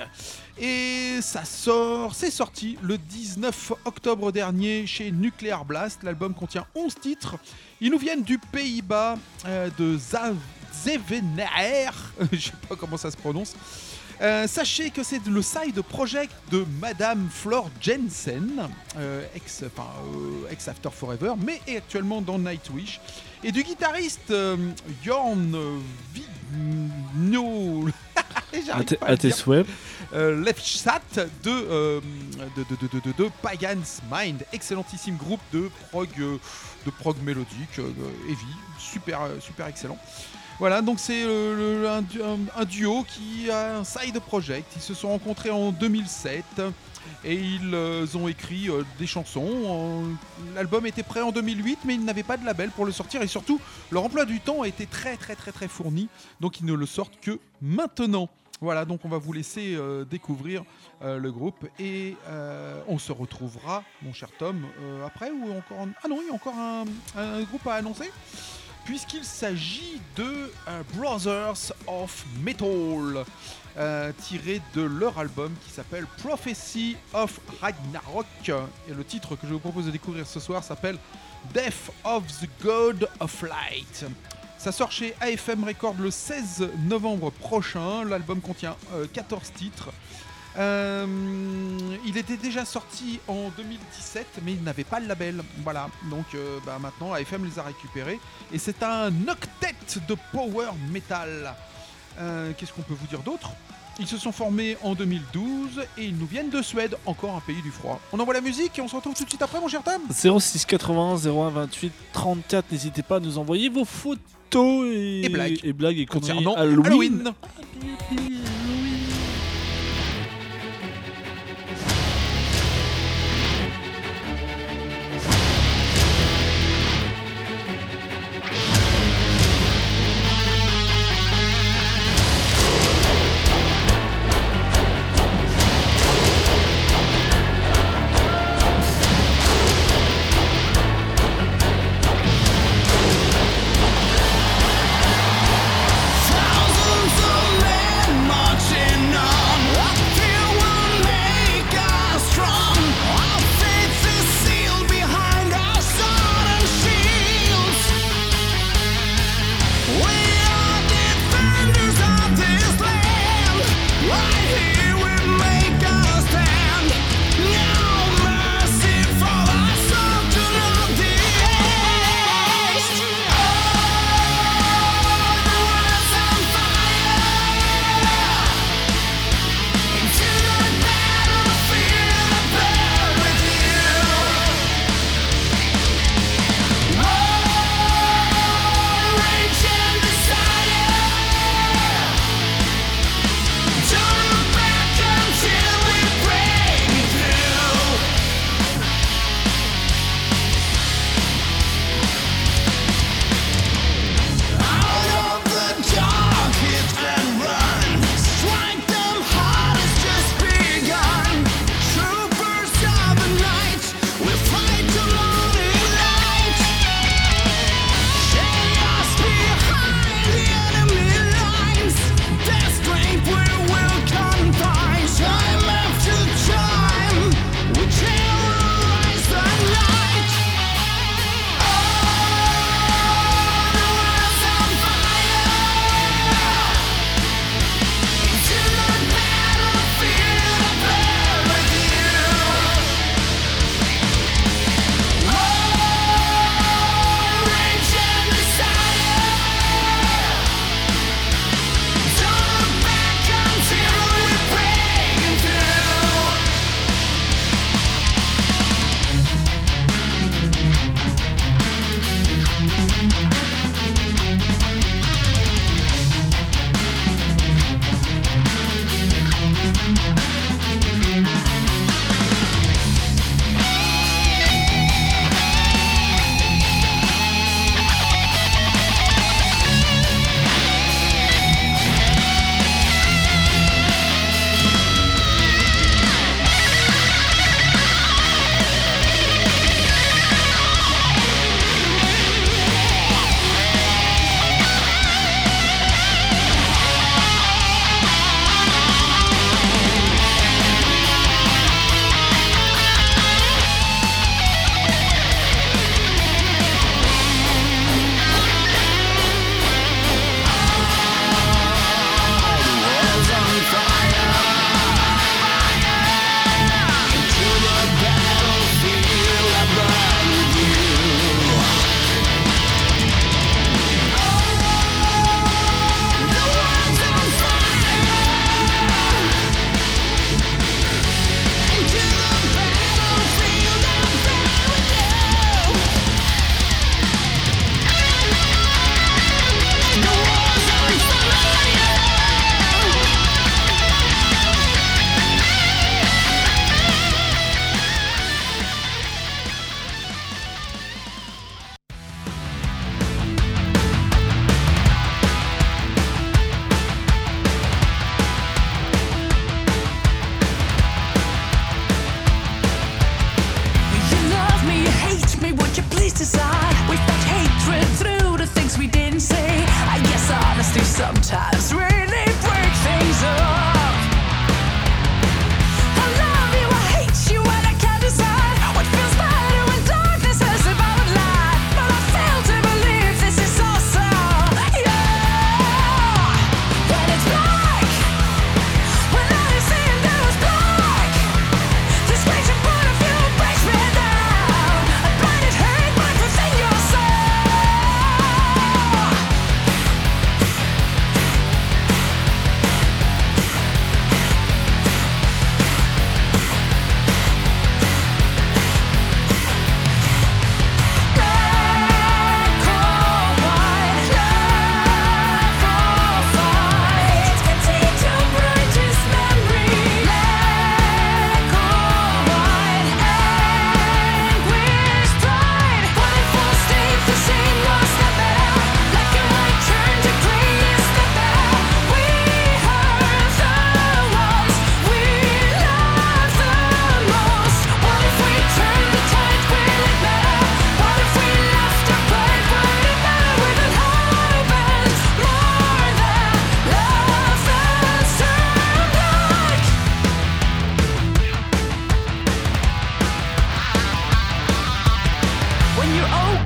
Et ça sort, c'est sorti le dix-neuf octobre dernier chez Nuclear Blast. L'album contient onze titres. Ils nous viennent du Pays-Bas, euh, de Zav- Zevenaer. Je sais pas comment ça se prononce. Euh, sachez que c'est le side project de Madame Flor Jensen, euh, ex, enfin, euh, ex After Forever, mais est actuellement dans Nightwish, et du guitariste euh, Jorn Vigno. À, tes- à tes souhaits. Euh, Lefsat de, euh, de, de, de, de, de, de Pagan's Mind, excellentissime groupe de prog, euh, de prog mélodique, euh, heavy, super, euh, super excellent. Voilà, donc c'est euh, le- un, du- un- un duo qui a un side project. Ils se sont rencontrés en deux mille sept et ils euh, ont écrit euh, des chansons. En- L'album était prêt en deux mille huit, mais ils n'avaient pas de label pour le sortir, et surtout leur emploi du temps a été très très très très fourni, donc ils ne le sortent que maintenant. Voilà, donc on va vous laisser euh, découvrir euh, le groupe et euh, on se retrouvera, mon cher Tom, euh, après ou encore un... Ah non, il y a encore un, un groupe à annoncer, puisqu'il s'agit de euh, Brothers of Metal, euh, tiré de leur album qui s'appelle Prophecy of Ragnarok. Et le titre que je vous propose de découvrir ce soir s'appelle Death of the God of Light. Ça sort chez A F M Records le seize novembre prochain. L'album contient euh, quatorze titres. Euh, il était déjà sorti en deux mille dix-sept, mais il n'avait pas le label. Voilà, donc euh, bah, maintenant A F M les a récupérés. Et c'est un octet de power metal. Euh, Qu'est-ce qu'on peut vous dire d'autre ? Ils se sont formés en deux mille douze et ils nous viennent de Suède, encore un pays du froid. On envoie la musique et on se retrouve tout de suite après, mon cher Tom. zéro six quatre-vingts zéro un vingt-huit trente-quatre. N'hésitez pas à nous envoyer vos photos et, Et blagues. et, blagues et Concernant conneries Halloween. Halloween. Thousands of men march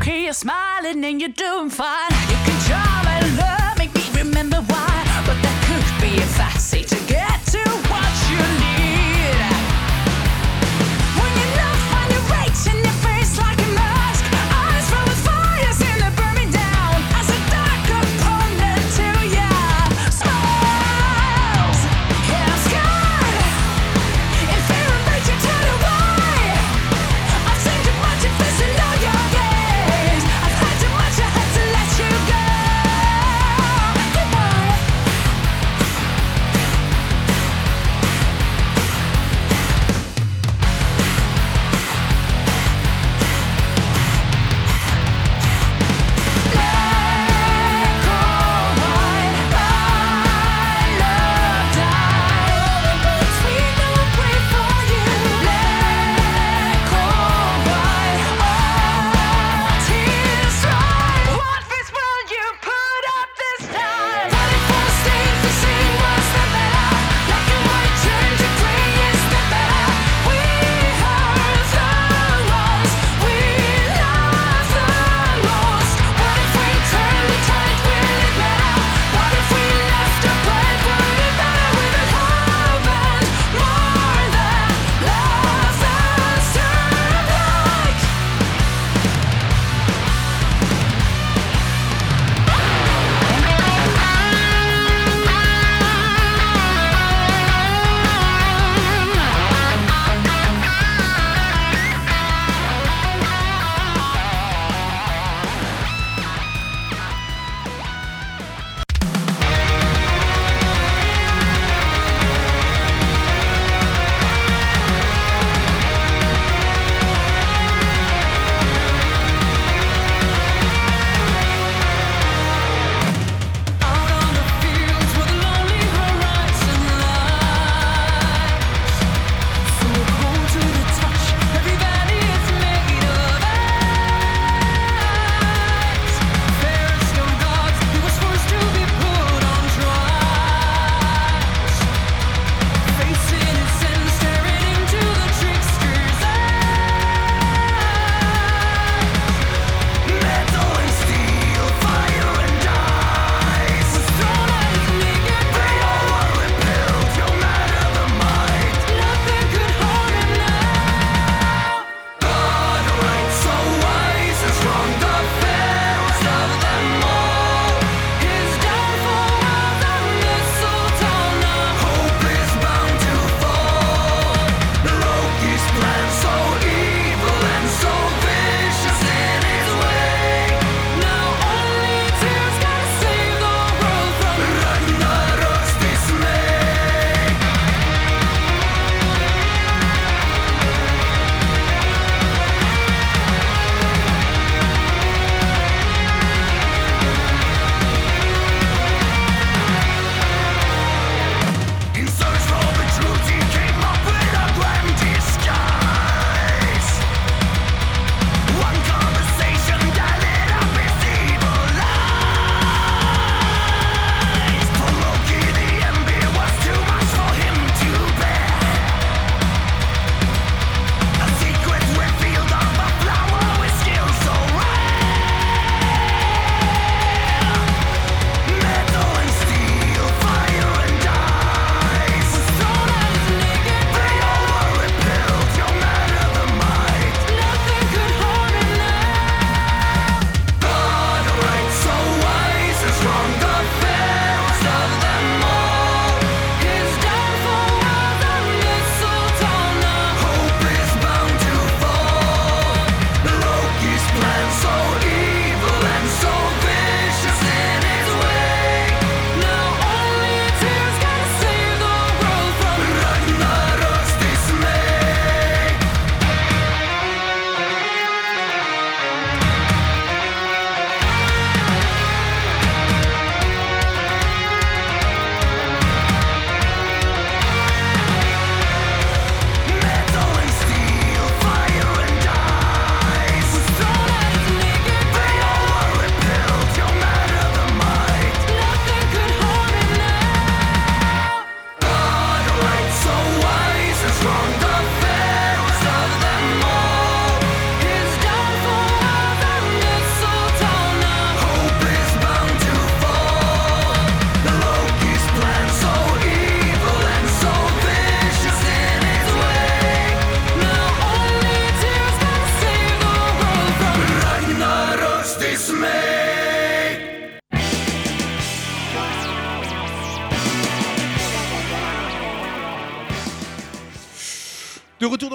okay, you're smiling and you're doing fine. You can charm and love, make me remember why. But that could be a fancy to get to what you need. When you love, when you rage in your face like a mask, eyes full of fires and they burn me down as a dark opponent to ya. Smiles, yeah, I'm scared. In fear and rage you turn away. I've seen too much of this in all your gaze. I've had too much, I had to let you go.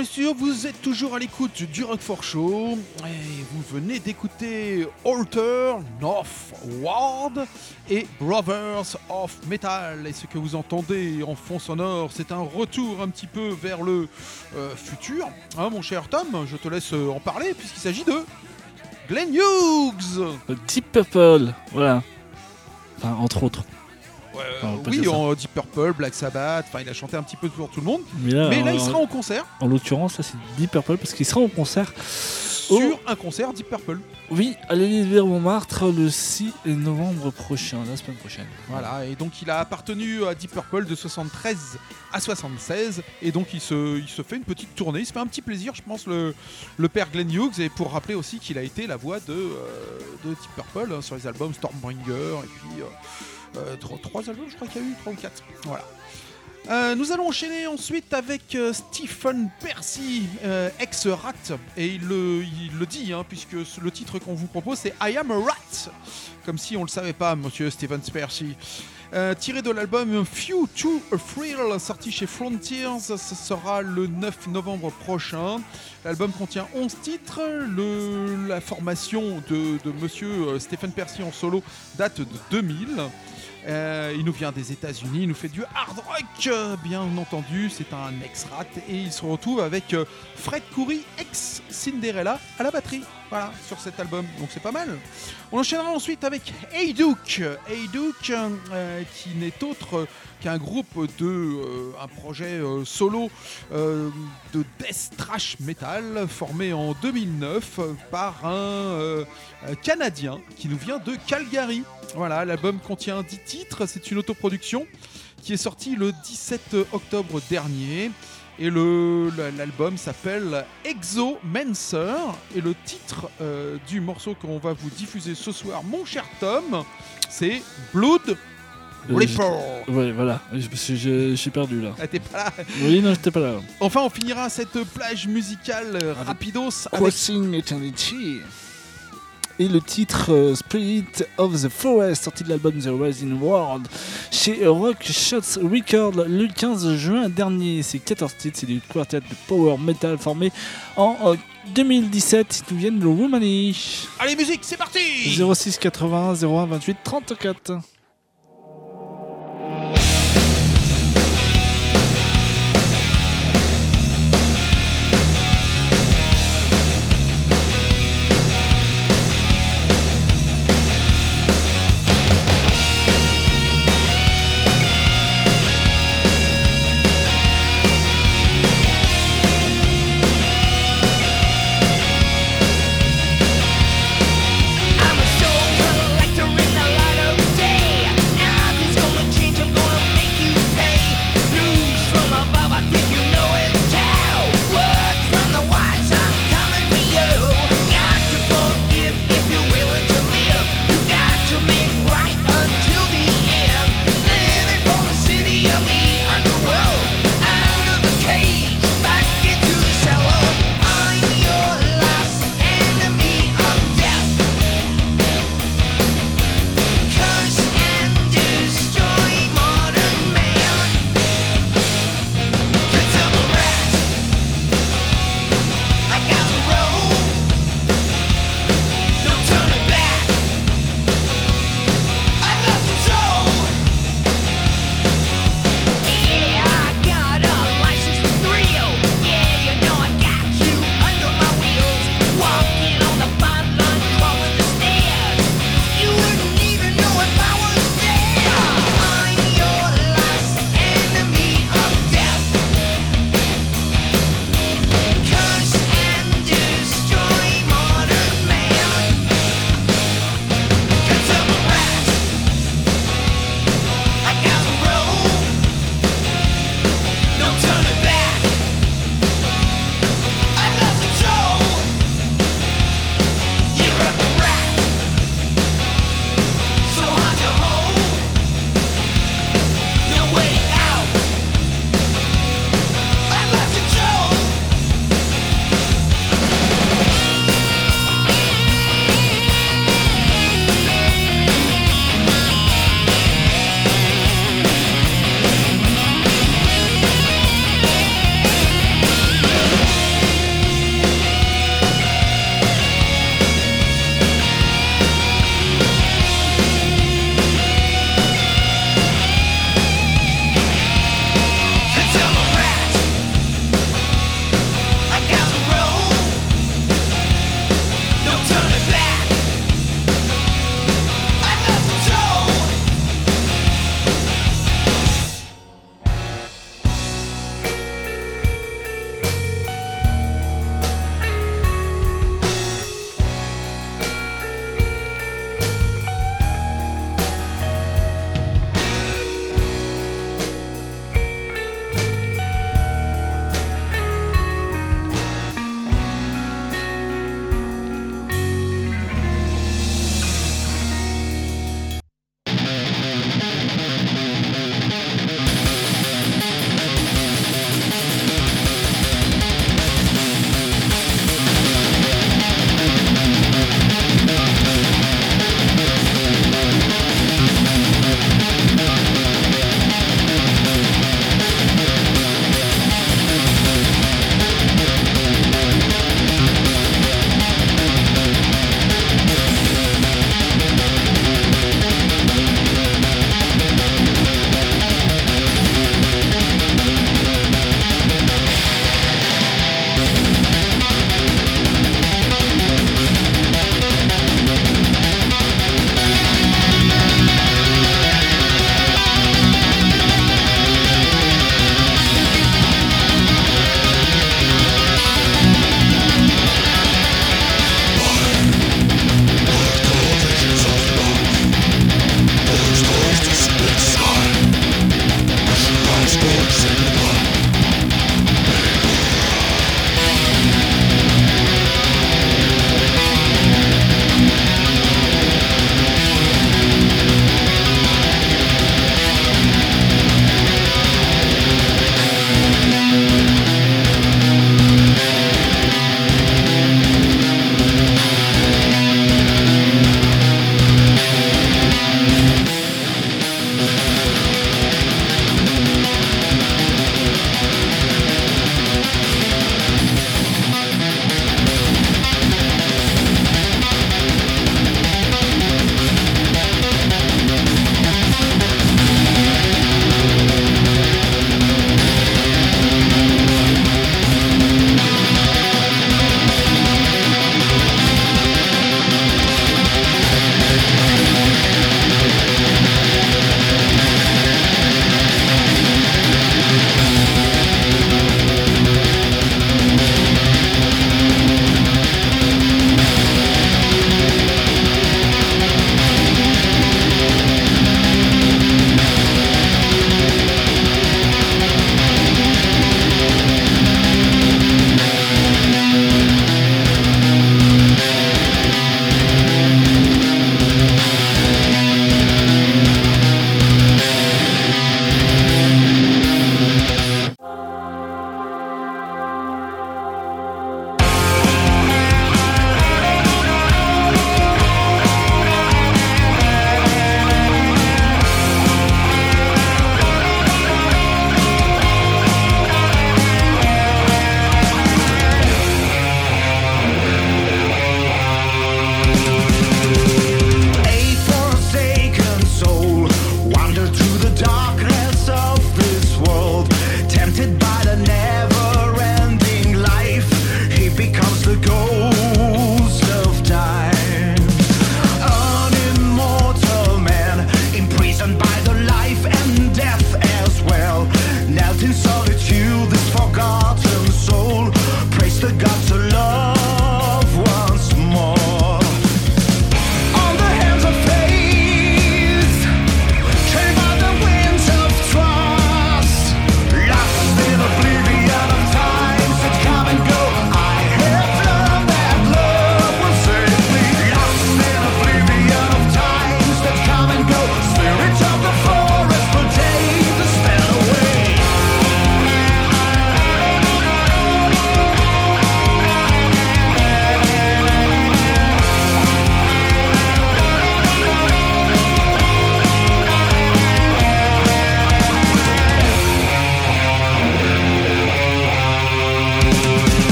les studios, vous êtes toujours à l'écoute du Roquefort Show et vous venez d'écouter Alter, Northward et Brothers of Metal. Et ce que vous entendez en fond sonore, c'est un retour un petit peu vers le euh, futur. Hein, mon cher Tom, je te laisse en parler puisqu'il s'agit de Glenn Hughes. Deep Purple, voilà. Enfin, entre autres. Ouais, Enfin, on peut oui, dire ça. en Deep Purple, Black Sabbath, enfin il a chanté un petit peu pour tout le monde. Mais là, Mais là, en, il sera en concert, en l'occurrence, ça c'est Deep Purple parce qu'il sera en concert. sur Oh. un concert Deep Purple. Oui, à l'Élysée Montmartre le six novembre prochain, la semaine prochaine. Voilà, et donc il a appartenu à Deep Purple de soixante-treize à soixante-seize, et donc il se, il se fait une petite tournée, il se fait un petit plaisir, je pense, le, le père Glenn Hughes, et pour rappeler aussi qu'il a été la voix de, euh, de Deep Purple hein, sur les albums Stormbringer, et puis euh, euh, trois, trois albums, je crois qu'il y a eu, trois ou quatre. Voilà. Euh, nous allons enchaîner ensuite avec euh, Stephen Percy, euh, ex-Rat, et il le, il le dit, hein, puisque le titre qu'on vous propose c'est I Am a Rat, comme si on le savait pas, monsieur Stephen Percy. Euh, tiré de l'album Few to a Thrill, sorti chez Frontiers, ce sera le neuf novembre prochain. L'album contient onze titres. Le, la formation de, de monsieur Stephen Percy en solo date de deux mille. Euh, il nous vient des États-Unis, il nous fait du hard rock, euh, bien entendu. C'est un ex-Rat et il se retrouve avec euh, Fred Coury, ex-Cinderella, à la batterie. Voilà, sur cet album, donc c'est pas mal. On enchaînera ensuite avec Hey Duke, Hey Duke euh, qui n'est autre qu'un groupe de euh, un projet euh, solo euh, de death thrash metal formé en deux mille neuf par un euh, Canadien qui nous vient de Calgary. Voilà, l'album contient dix titres, c'est une autoproduction qui est sortie le dix-sept octobre dernier. Et le, l'album s'appelle Exomancer. Et le titre euh, du morceau qu'on va vous diffuser ce soir, mon cher Tom, c'est Blood Euh, Reaper. Ouais, voilà, je me suis, je, je suis perdu là. Ah, t'es pas là. Oui, non, j'étais pas là. Enfin, on finira cette plage musicale euh, rapidos avec Crossing Eternity. Et le titre euh, Spirit of the Forest, sorti de l'album The Rising World chez Rock Shots Records le quinze juin dernier. C'est quatorze titres, c'est du quartet de power metal formé en euh, deux mille dix-sept. Ils nous viennent de Roumanie. Allez, musique, c'est parti. zéro six quatre-vingts zéro un vingt-huit trente-quatre. I'm a soul collector in the light of day.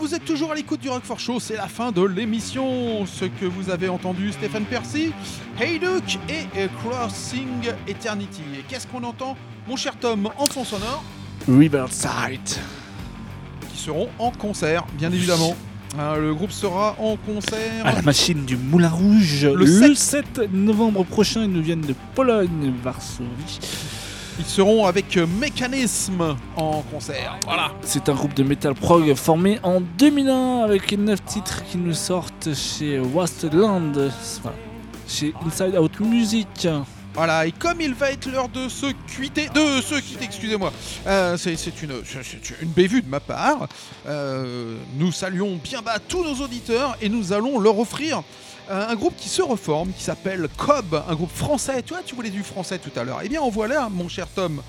vous êtes toujours à l'écoute du Roquefort Show, c'est la fin de l'émission. Ce que vous avez entendu, Stéphane Percy, Hey Duke et euh, Crossing Eternity. Et qu'est-ce qu'on entend, mon cher Tom, en fond sonore, Riverside. qui seront en concert, bien évidemment. Hein, le groupe sera en concert. À la machine du Moulin Rouge Le le sept novembre prochain. Ils nous viennent de Pologne, Varsovie. Ils seront avec euh, Mécanisme en concert. Voilà. C'est un groupe de metal prog formé en deux mille un avec neuf titres qui nous sortent chez Wasteland, enfin, chez Inside Out Music. Voilà, et comme il va être l'heure de se quitter, de se quitter, excusez-moi, euh, c'est, c'est, une, c'est une bévue de ma part. Euh, nous saluons bien bas tous nos auditeurs et nous allons leur offrir euh, un groupe qui se reforme, qui s'appelle Cobb, un groupe français. Tu vois, tu voulais du français tout à l'heure. Eh bien, en voilà, mon cher Tom.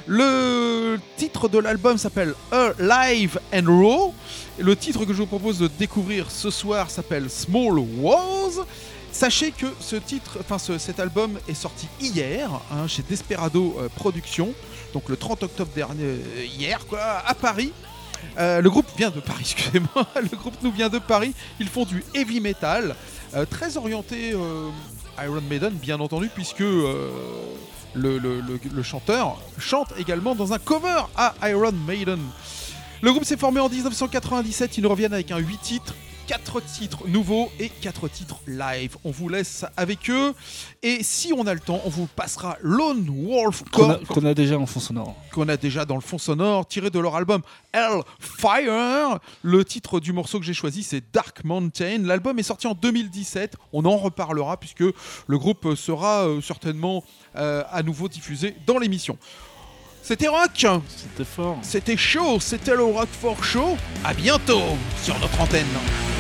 Le titre de l'album s'appelle Alive and Raw. Et le titre que je vous propose de découvrir ce soir s'appelle Small Wars. Sachez que ce titre, enfin ce, cet album est sorti hier hein, chez Desperado euh, Productions, donc le trente octobre dernier, euh, hier quoi, à Paris. Euh, le groupe vient de Paris, excusez-moi. Le groupe nous vient de Paris. Ils font du heavy metal, euh, très orienté euh, Iron Maiden, bien entendu, puisque euh, le, le, le, le chanteur chante également dans un cover à Iron Maiden. Le groupe s'est formé en dix-neuf cent quatre-vingt-dix-sept. Ils nous reviennent avec un huit titres. quatre titres nouveaux et quatre titres live. On vous laisse avec eux. Et si on a le temps, on vous passera Lone Wolf Qu'on a, Corps, qu'on a déjà en fond sonore. qu'on a déjà dans le fond sonore, tiré de leur album Hellfire. Le titre du morceau que j'ai choisi, c'est Dark Mountain. L'album est sorti en deux mille dix-sept. On en reparlera puisque le groupe sera euh, certainement euh, à nouveau diffusé dans l'émission. C'était rock, C'était fort. c'était chaud, c'était le Roquefort Show. À bientôt sur notre antenne.